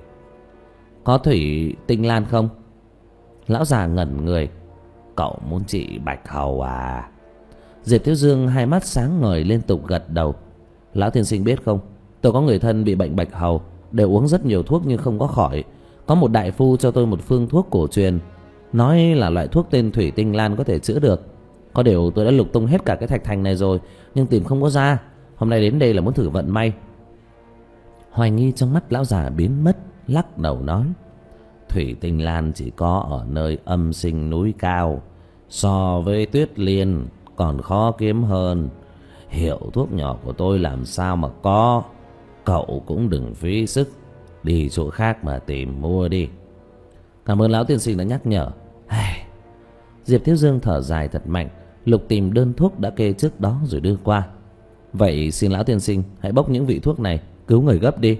Có thủy tinh lan không?" Lão già ngẩn người: "Cậu muốn trị bạch hầu à?" Diệp Thiếu Dương hai mắt sáng ngời liên tục gật đầu: "Lão tiên sinh biết không, tôi có người thân bị bệnh bạch hầu, đều uống rất nhiều thuốc nhưng không có khỏi. Có một đại phu cho tôi một phương thuốc cổ truyền, nói là loại thuốc tên thủy tinh lan có thể chữa được. Có điều tôi đã lục tung hết cả cái thạch thành này rồi nhưng tìm không có ra. Hôm nay đến đây là muốn thử vận may." Hoài nghi trong mắt lão già biến mất, lắc đầu nói: "Thủy tinh lan chỉ có ở nơi âm sinh núi cao, so với tuyết liên còn khó kiếm hơn. Hiệu thuốc nhỏ của tôi làm sao mà có. Cậu cũng đừng phí sức, đi chỗ khác mà tìm mua đi." "Cảm ơn lão tiên sinh đã nhắc nhở." Diệp Thiếu Dương thở dài thật mạnh, lục tìm đơn thuốc đã kê trước đó rồi đưa qua. "Vậy xin lão tiên sinh hãy bốc những vị thuốc này, cứu người gấp đi."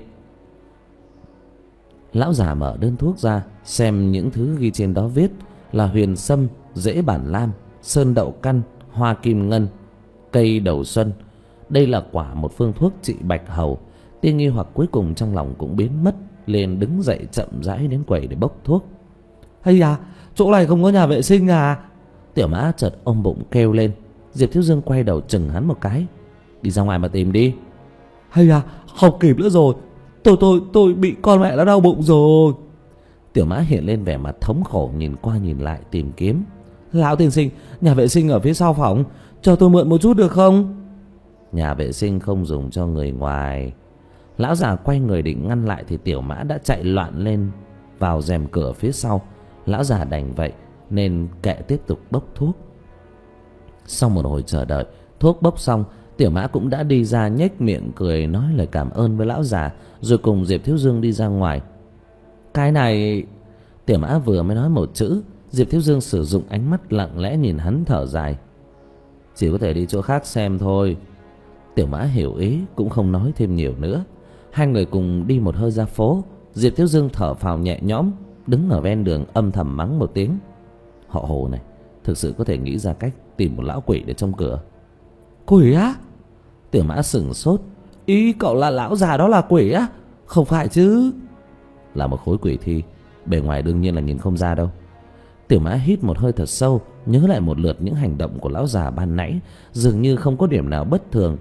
Lão già mở đơn thuốc ra, xem những thứ ghi trên đó viết là huyền sâm, rễ bản lam, sơn đậu căn, hoa kim ngân, cây đầu xuân. Đây là quả một phương thuốc trị bạch hầu. Tia nghi hoặc cuối cùng trong lòng cũng biến mất, liền đứng dậy chậm rãi đến quầy để bốc thuốc. "Hay à, chỗ này không có nhà vệ sinh à?" Tiểu Mã chợt ôm bụng kêu lên. Diệp Thiếu Dương quay đầu chừng hắn một cái: "Đi ra ngoài mà tìm đi." "Hay à, không kịp nữa rồi, tôi tôi tôi bị con mẹ nó đau bụng rồi." Tiểu Mã hiện lên vẻ mặt thống khổ, nhìn qua nhìn lại tìm kiếm. "Lão tiên sinh, nhà vệ sinh ở phía sau phòng, cho tôi mượn một chút được không?" "Nhà vệ sinh không dùng cho người ngoài." Lão già quay người định ngăn lại thì Tiểu Mã đã chạy loạn lên vào rèm cửa phía sau. Lão già đành vậy nên kệ tiếp tục bốc thuốc. Sau một hồi chờ đợi, thuốc bốc xong, Tiểu Mã cũng đã đi ra, nhếch miệng cười nói lời cảm ơn với lão già, rồi cùng Diệp Thiếu Dương đi ra ngoài. "Cái này..." Tiểu Mã vừa mới nói một chữ, Diệp Thiếu Dương sử dụng ánh mắt lặng lẽ nhìn hắn thở dài: "Chỉ có thể đi chỗ khác xem thôi." Tiểu Mã hiểu ý cũng không nói thêm nhiều nữa. Hai người cùng đi một hơi ra phố. Diệp Thiếu Dương thở phào nhẹ nhõm, đứng ở ven đường âm thầm mắng một tiếng: "Họ Hồ này thực sự có thể nghĩ ra cách tìm một lão quỷ để trông cửa." "Quỷ á?" Tiểu Mã sửng sốt: "Ý cậu là lão già đó là quỷ á? Không phải chứ?" "Là một khối quỷ thi, bề ngoài đương nhiên là nhìn không ra đâu." Tiểu Mã hít một hơi thật sâu, nhớ lại một lượt những hành động của lão già ban nãy, dường như không có điểm nào bất thường.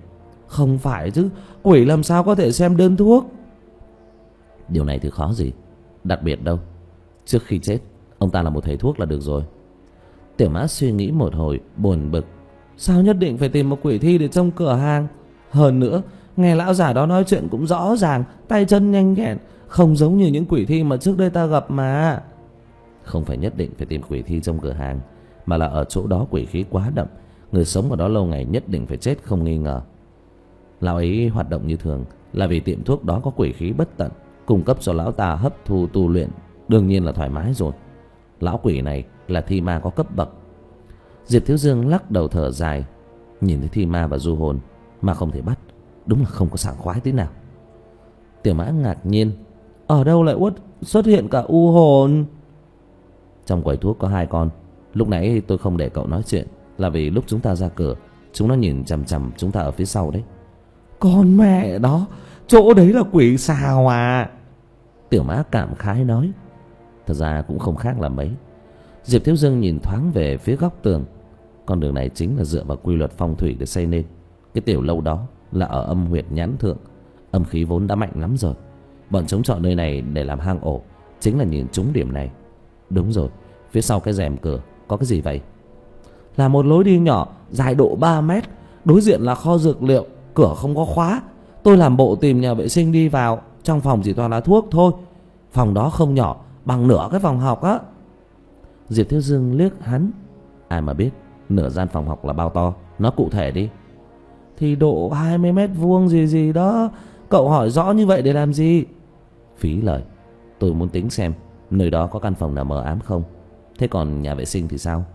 Không phải chứ, quỷ làm sao có thể xem đơn thuốc. Điều này thì khó gì, đặc biệt đâu. Trước khi chết, ông ta là một thầy thuốc là được rồi. Tiểu Mã suy nghĩ một hồi, buồn bực. Sao nhất định phải tìm một quỷ thi để trong cửa hàng? Hơn nữa, nghe lão già đó nói chuyện cũng rõ ràng, tay chân nhanh nhẹn, không giống như những quỷ thi mà trước đây ta gặp mà. Không phải nhất định phải tìm quỷ thi trong cửa hàng, mà là ở chỗ đó quỷ khí quá đậm, người sống ở đó lâu ngày nhất định phải chết không nghi ngờ. Lão ấy hoạt động như thường là vì tiệm thuốc đó có quỷ khí bất tận, cung cấp cho lão ta hấp thu tu luyện, đương nhiên là thoải mái rồi. Lão quỷ này là thi ma có cấp bậc. Diệp Thiếu Dương lắc đầu thở dài. Nhìn thấy thi ma và du hồn mà không thể bắt, đúng là không có sảng khoái tí nào. Tiểu Mã ngạc nhiên, ở đâu lại uất xuất hiện cả u hồn? Trong quầy thuốc có hai con. Lúc nãy tôi không để cậu nói chuyện là vì lúc chúng ta ra cửa, chúng nó nhìn chằm chằm chúng ta ở phía sau đấy. Con mẹ đó, chỗ đấy là quỷ xào à? Tiểu Mã cảm khái nói. Thật ra cũng không khác là mấy. Diệp Thiếu Dương nhìn thoáng về phía góc tường. Con đường này chính là dựa vào quy luật phong thủy để xây nên. Cái tiểu lâu đó là ở âm huyệt nhãn thượng, âm khí vốn đã mạnh lắm rồi. Bọn chúng chọn nơi này để làm hang ổ, chính là nhìn trúng điểm này. Đúng rồi, phía sau cái rèm cửa có cái gì vậy? Là một lối đi nhỏ dài độ ba mét, đối diện là kho dược liệu, cửa không có khóa. Tôi làm bộ tìm nhà vệ sinh đi vào, trong phòng chỉ toàn là thuốc thôi. Phòng đó không nhỏ, bằng nửa cái phòng học á. Diệp Thiếu Dương liếc hắn. Ai mà biết nửa gian phòng học là bao to, nói cụ thể đi. Thì độ hai mươi mét vuông gì gì đó. Cậu hỏi rõ như vậy để làm gì? Phí lời. Tôi muốn tính xem nơi đó có căn phòng nào mờ ám không. Thế còn nhà vệ sinh thì sao?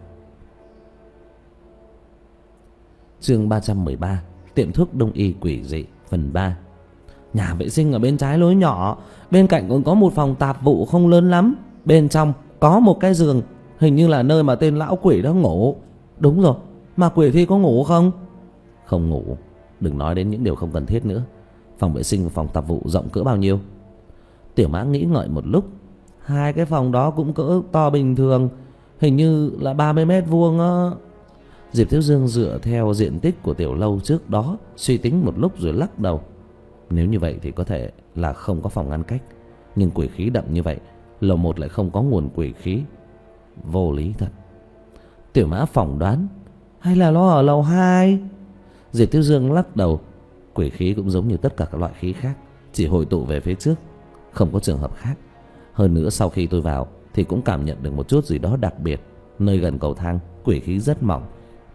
Chương ba trăm mười ba, tiệm thuốc đông y quỷ dị phần ba. Nhà vệ sinh ở bên trái lối nhỏ, bên cạnh còn có một phòng tạp vụ không lớn lắm. Bên trong có một cái giường, hình như là nơi mà tên lão quỷ đó ngủ. Đúng rồi, mà quỷ thi có ngủ không? Không ngủ. Đừng nói đến những điều không cần thiết nữa. Phòng vệ sinh và phòng tạp vụ rộng cỡ bao nhiêu? Tiểu Mã nghĩ ngợi một lúc. Hai cái phòng đó cũng cỡ to bình thường, hình như là ba mươi mét vuông á. Diệp Thiếu Dương dựa theo diện tích của tiểu lâu trước đó, suy tính một lúc rồi lắc đầu. Nếu như vậy thì có thể là không có phòng ngăn cách, nhưng quỷ khí đậm như vậy, lầu một lại không có nguồn quỷ khí. Vô lý thật. Tiểu Mã phỏng đoán, hay là nó ở lầu hai? Diệp Thiếu Dương lắc đầu. Quỷ khí cũng giống như tất cả các loại khí khác, chỉ hội tụ về phía trước, không có trường hợp khác. Hơn nữa sau khi tôi vào thì cũng cảm nhận được một chút gì đó đặc biệt. Nơi gần cầu thang quỷ khí rất mỏng.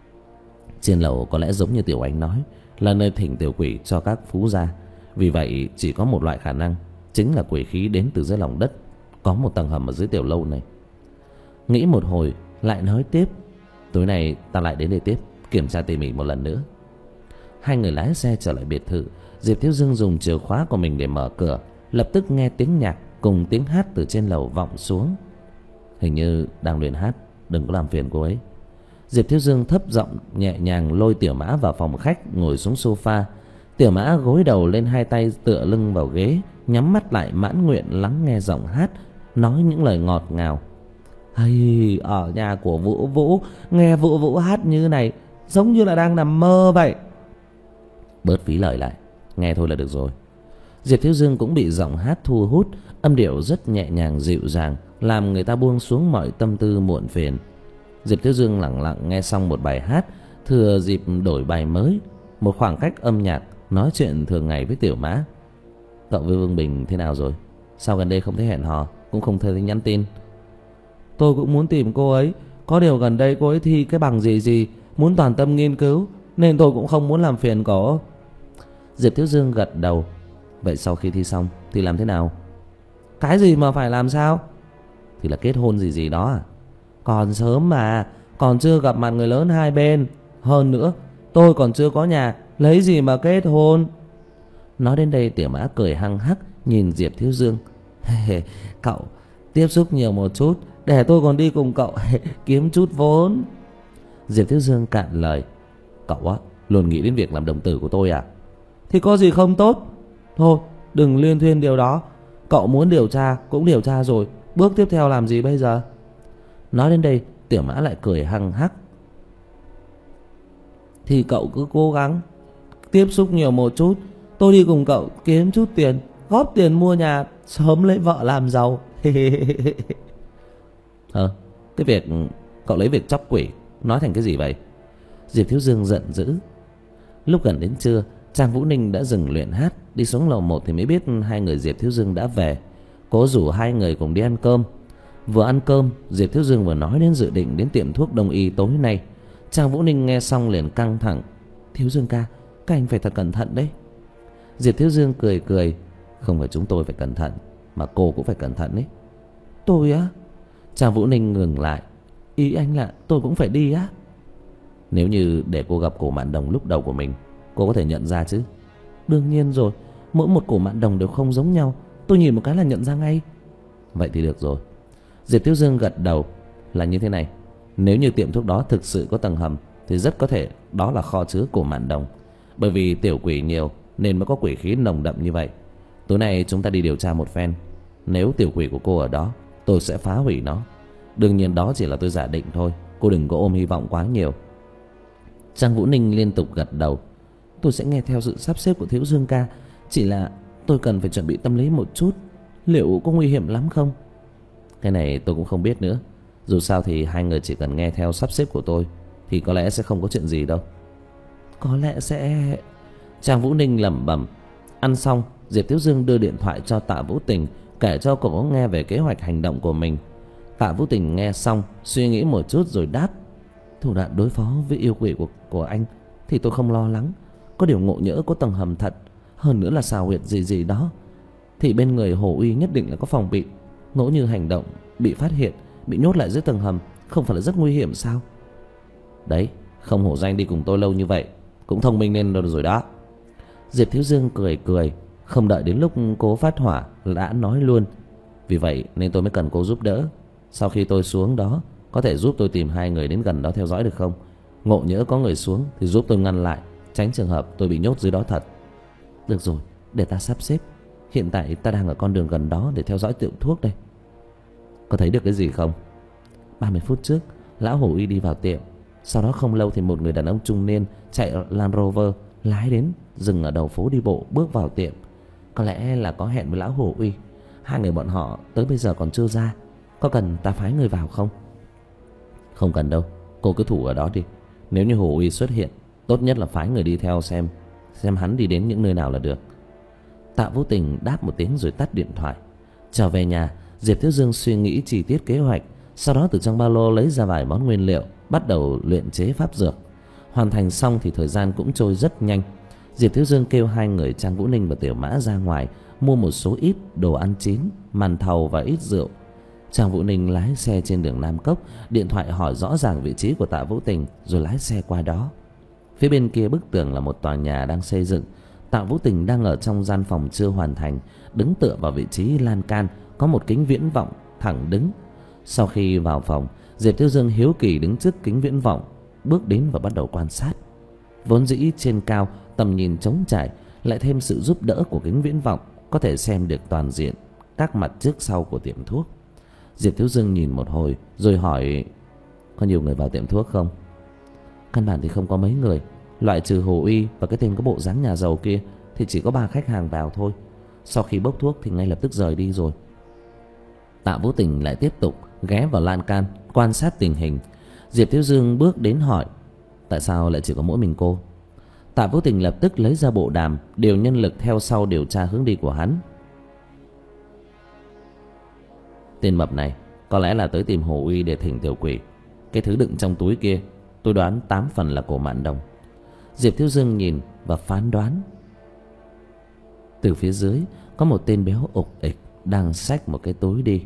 Trên lầu có lẽ giống như Tiểu Ánh nói, là nơi thỉnh tiểu quỷ cho các phú gia. Vì vậy chỉ có một loại khả năng, chính là quỷ khí đến từ dưới lòng đất. Có một tầng hầm ở dưới tiểu lâu này. Nghĩ một hồi lại nói tiếp, tối nay ta lại đến đây tiếp, kiểm tra tỉ mỉ một lần nữa. Hai người lái xe trở lại biệt thự. Diệp Thiếu Dương dùng chìa khóa của mình để mở cửa. Lập tức nghe tiếng nhạc cùng tiếng hát từ trên lầu vọng xuống. Hình như đang luyện hát, đừng có làm phiền cô ấy. Diệp Thiếu Dương thấp giọng nhẹ nhàng lôi Tiểu Mã vào phòng khách, ngồi xuống sofa. Tiểu Mã gối đầu lên hai tay tựa lưng vào ghế, nhắm mắt lại mãn nguyện lắng nghe giọng hát, nói những lời ngọt ngào. Hay, ở nhà của Vũ Vũ, nghe Vũ Vũ hát như này, giống như là đang nằm mơ vậy. Bớt phí lời lại, nghe thôi là được rồi. Diệp Thiếu Dương cũng bị giọng hát thu hút, âm điệu rất nhẹ nhàng dịu dàng, làm người ta buông xuống mọi tâm tư muộn phiền. Diệp Thiếu Dương lặng lặng nghe xong một bài hát, thừa dịp đổi bài mới, một khoảng cách âm nhạc, nói chuyện thường ngày với Tiểu Mã. Cậu với Vương Bình thế nào rồi? Sao gần đây không thấy hẹn hò, cũng không thấy nhắn tin? Tôi cũng muốn tìm cô ấy, có điều gần đây cô ấy thi cái bằng gì gì, muốn toàn tâm nghiên cứu, nên tôi cũng không muốn làm phiền cô. Diệp Thiếu Dương gật đầu. Vậy sau khi thi xong thì làm thế nào? Cái gì mà phải làm sao? Thì là kết hôn gì gì đó à? Còn sớm mà, còn chưa gặp mặt người lớn hai bên. Hơn nữa, tôi còn chưa có nhà, lấy gì mà kết hôn? Nói đến đây Tiểu Mã cười hăng hắc nhìn Diệp Thiếu Dương. Cậu tiếp xúc nhiều một chút, để tôi còn đi cùng cậu kiếm chút vốn. Diệp Thiếu Dương cạn lời. Cậu á, luôn nghĩ đến việc làm đồng tử của tôi à? Thì có gì không tốt? Thôi, đừng liên thuyên điều đó. Cậu muốn điều tra cũng điều tra rồi, bước tiếp theo làm gì bây giờ? Nói đến đây Tiểu Mã lại cười hăng hắc. Thì cậu cứ cố gắng, tiếp xúc nhiều một chút. Tôi đi cùng cậu kiếm chút tiền, góp tiền mua nhà, sớm lấy vợ làm giàu. Hơ, cái việc cậu lấy việc chóc quỷ nói thành cái gì vậy? Diệp Thiếu Dương giận dữ. Lúc gần đến trưa, Trang Vũ Ninh đã dừng luyện hát, đi xuống lầu một thì mới biết hai người Diệp Thiếu Dương đã về. Cô rủ hai người cùng đi ăn cơm. Vừa ăn cơm, Diệp Thiếu Dương vừa nói đến dự định đến tiệm thuốc đông y tối nay. Trang Vũ Ninh nghe xong liền căng thẳng. Thiếu Dương ca, các anh phải thật cẩn thận đấy. Diệp Thiếu Dương cười cười. Không phải chúng tôi phải cẩn thận, mà cô cũng phải cẩn thận đấy. Tôi á? Trang Vũ Ninh ngừng lại. Ý anh là tôi cũng phải đi á? Nếu như để cô gặp cổ mạn đồng lúc đầu của mình, cô có thể nhận ra chứ? Đương nhiên rồi, mỗi một cổ mạn đồng đều không giống nhau, tôi nhìn một cái là nhận ra ngay. Vậy thì được rồi. Diệp Thiếu Dương gật đầu. Là như thế này, nếu như tiệm thuốc đó thực sự có tầng hầm thì rất có thể đó là kho chứa cổ mạn đồng. Bởi vì tiểu quỷ nhiều nên mới có quỷ khí nồng đậm như vậy. Tối nay chúng ta đi điều tra một phen. Nếu tiểu quỷ của cô ở đó, tôi sẽ phá hủy nó. Đương nhiên đó chỉ là tôi giả định thôi, cô đừng có ôm hy vọng quá nhiều. Trang Vũ Ninh liên tục gật đầu. Tôi sẽ nghe theo sự sắp xếp của Thiếu Dương ca. Chỉ là tôi cần phải chuẩn bị tâm lý một chút. Liệu có nguy hiểm lắm không? Cái này tôi cũng không biết nữa. Dù sao thì hai người chỉ cần nghe theo sắp xếp của tôi thì có lẽ sẽ không có chuyện gì đâu. Có lẽ sẽ... Trang Vũ Ninh lẩm bẩm. Ăn xong, Diệp Thiếu Dương đưa điện thoại cho Tạ Vũ Tình, kể cho cậu nghe về kế hoạch hành động của mình. Tạ Vũ Tình nghe xong, suy nghĩ một chút rồi đáp. Thủ đoạn đối phó với yêu quỷ của, của anh thì tôi không lo lắng. Có điều ngộ nhỡ có tầng hầm thật, hơn nữa là xào huyệt gì gì đó, thì bên người Hồ Uy nhất định là có phòng bị. Ngẫu như hành động bị phát hiện, bị nhốt lại dưới tầng hầm, không phải là rất nguy hiểm sao? Đấy, không hổ danh đi cùng tôi lâu như vậy, cũng thông minh nên rồi đó. Diệp Thiếu Dương cười cười, không đợi đến lúc cô phát hỏa đã nói luôn. Vì vậy nên tôi mới cần cô giúp đỡ. Sau khi tôi xuống đó, có thể giúp tôi tìm hai người đến gần đó theo dõi được không? Ngộ nhỡ có người xuống thì giúp tôi ngăn lại, tránh trường hợp tôi bị nhốt dưới đó thật. Được rồi, để ta sắp xếp. Hiện tại ta đang ở con đường gần đó để theo dõi tiệm thuốc đây. Có thấy được cái gì không? ba mươi phút trước, lão Hồ Uy đi vào tiệm. Sau đó không lâu thì một người đàn ông trung niên chạy Land Rover lái đến, dừng ở đầu phố đi bộ bước vào tiệm. Có lẽ là có hẹn với lão Hồ Uy. Hai người bọn họ tới bây giờ còn chưa ra. Có cần ta phái người vào không? Không cần đâu, cô cứ thủ ở đó đi. Nếu như Hồ Uy xuất hiện, tốt nhất là phái người đi theo xem Xem hắn đi đến những nơi nào là được. Tạ Vũ Tình đáp một tiếng rồi tắt điện thoại. Trở về nhà, Diệp Thiếu Dương suy nghĩ chi tiết kế hoạch. Sau đó từ trong ba lô lấy ra vài món nguyên liệu, bắt đầu luyện chế pháp dược. Hoàn thành xong thì thời gian cũng trôi rất nhanh. Diệp Thiếu Dương kêu hai người Trang Vũ Ninh và Tiểu Mã ra ngoài mua một số ít đồ ăn chín, màn thầu và ít rượu. Trang Vũ Ninh lái xe trên đường Nam Cốc, điện thoại hỏi rõ ràng vị trí của Tạ Vũ Tình rồi lái xe qua đó. Phía bên kia bức tường là một tòa nhà đang xây dựng. Tạ Vũ Tình đang ở trong gian phòng chưa hoàn thành, đứng tựa vào vị trí lan can, có một kính viễn vọng thẳng đứng. Sau khi vào phòng, Diệp Thiếu Dương hiếu kỳ đứng trước kính viễn vọng, bước đến và bắt đầu quan sát. Vốn dĩ trên cao tầm nhìn trống trải, lại thêm sự giúp đỡ của kính viễn vọng, có thể xem được toàn diện các mặt trước sau của tiệm thuốc. Diệp Thiếu Dương nhìn một hồi rồi hỏi: có nhiều người vào tiệm thuốc không? Căn bản thì không có mấy người, loại trừ Hồ Uy và cái tên có bộ dáng nhà giàu kia thì chỉ có ba khách hàng vào thôi. Sau khi bốc thuốc thì ngay lập tức rời đi rồi. Tạ Vũ Tình lại tiếp tục ghé vào lan can quan sát tình hình. Diệp Thiếu Dương bước đến hỏi: tại sao lại chỉ có mỗi mình cô? Tạ Vũ Tình lập tức lấy ra bộ đàm, điều nhân lực theo sau điều tra hướng đi của hắn. Tên mập này có lẽ là tới tìm Hồ Uy để thỉnh tiểu quỷ. Cái thứ đựng trong túi kia tôi đoán tám phần là cổ mạn đồng. Diệp Thiếu Dương nhìn và phán đoán. Từ phía dưới có một tên béo ục ịch đang xách một cái túi đi.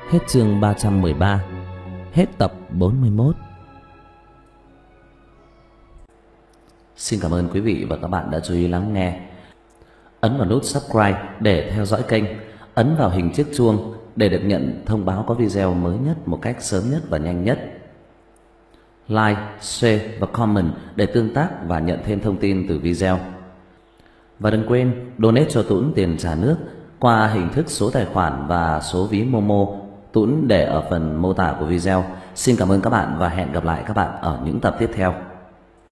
Hết chương ba trăm mười ba. Hết tập bốn mươi mốt. Xin cảm ơn quý vị và các bạn đã chú ý lắng nghe. Ấn vào nút subscribe để theo dõi kênh. Ấn vào hình chiếc chuông để được nhận thông báo có video mới nhất một cách sớm nhất và nhanh nhất. Like, share và comment để tương tác và nhận thêm thông tin từ video. Và đừng quên donate cho Tuấn tiền trả nước qua hình thức số tài khoản và số ví Momo. Tuấn để ở phần mô tả của video. Xin cảm ơn các bạn và hẹn gặp lại các bạn ở những tập tiếp theo.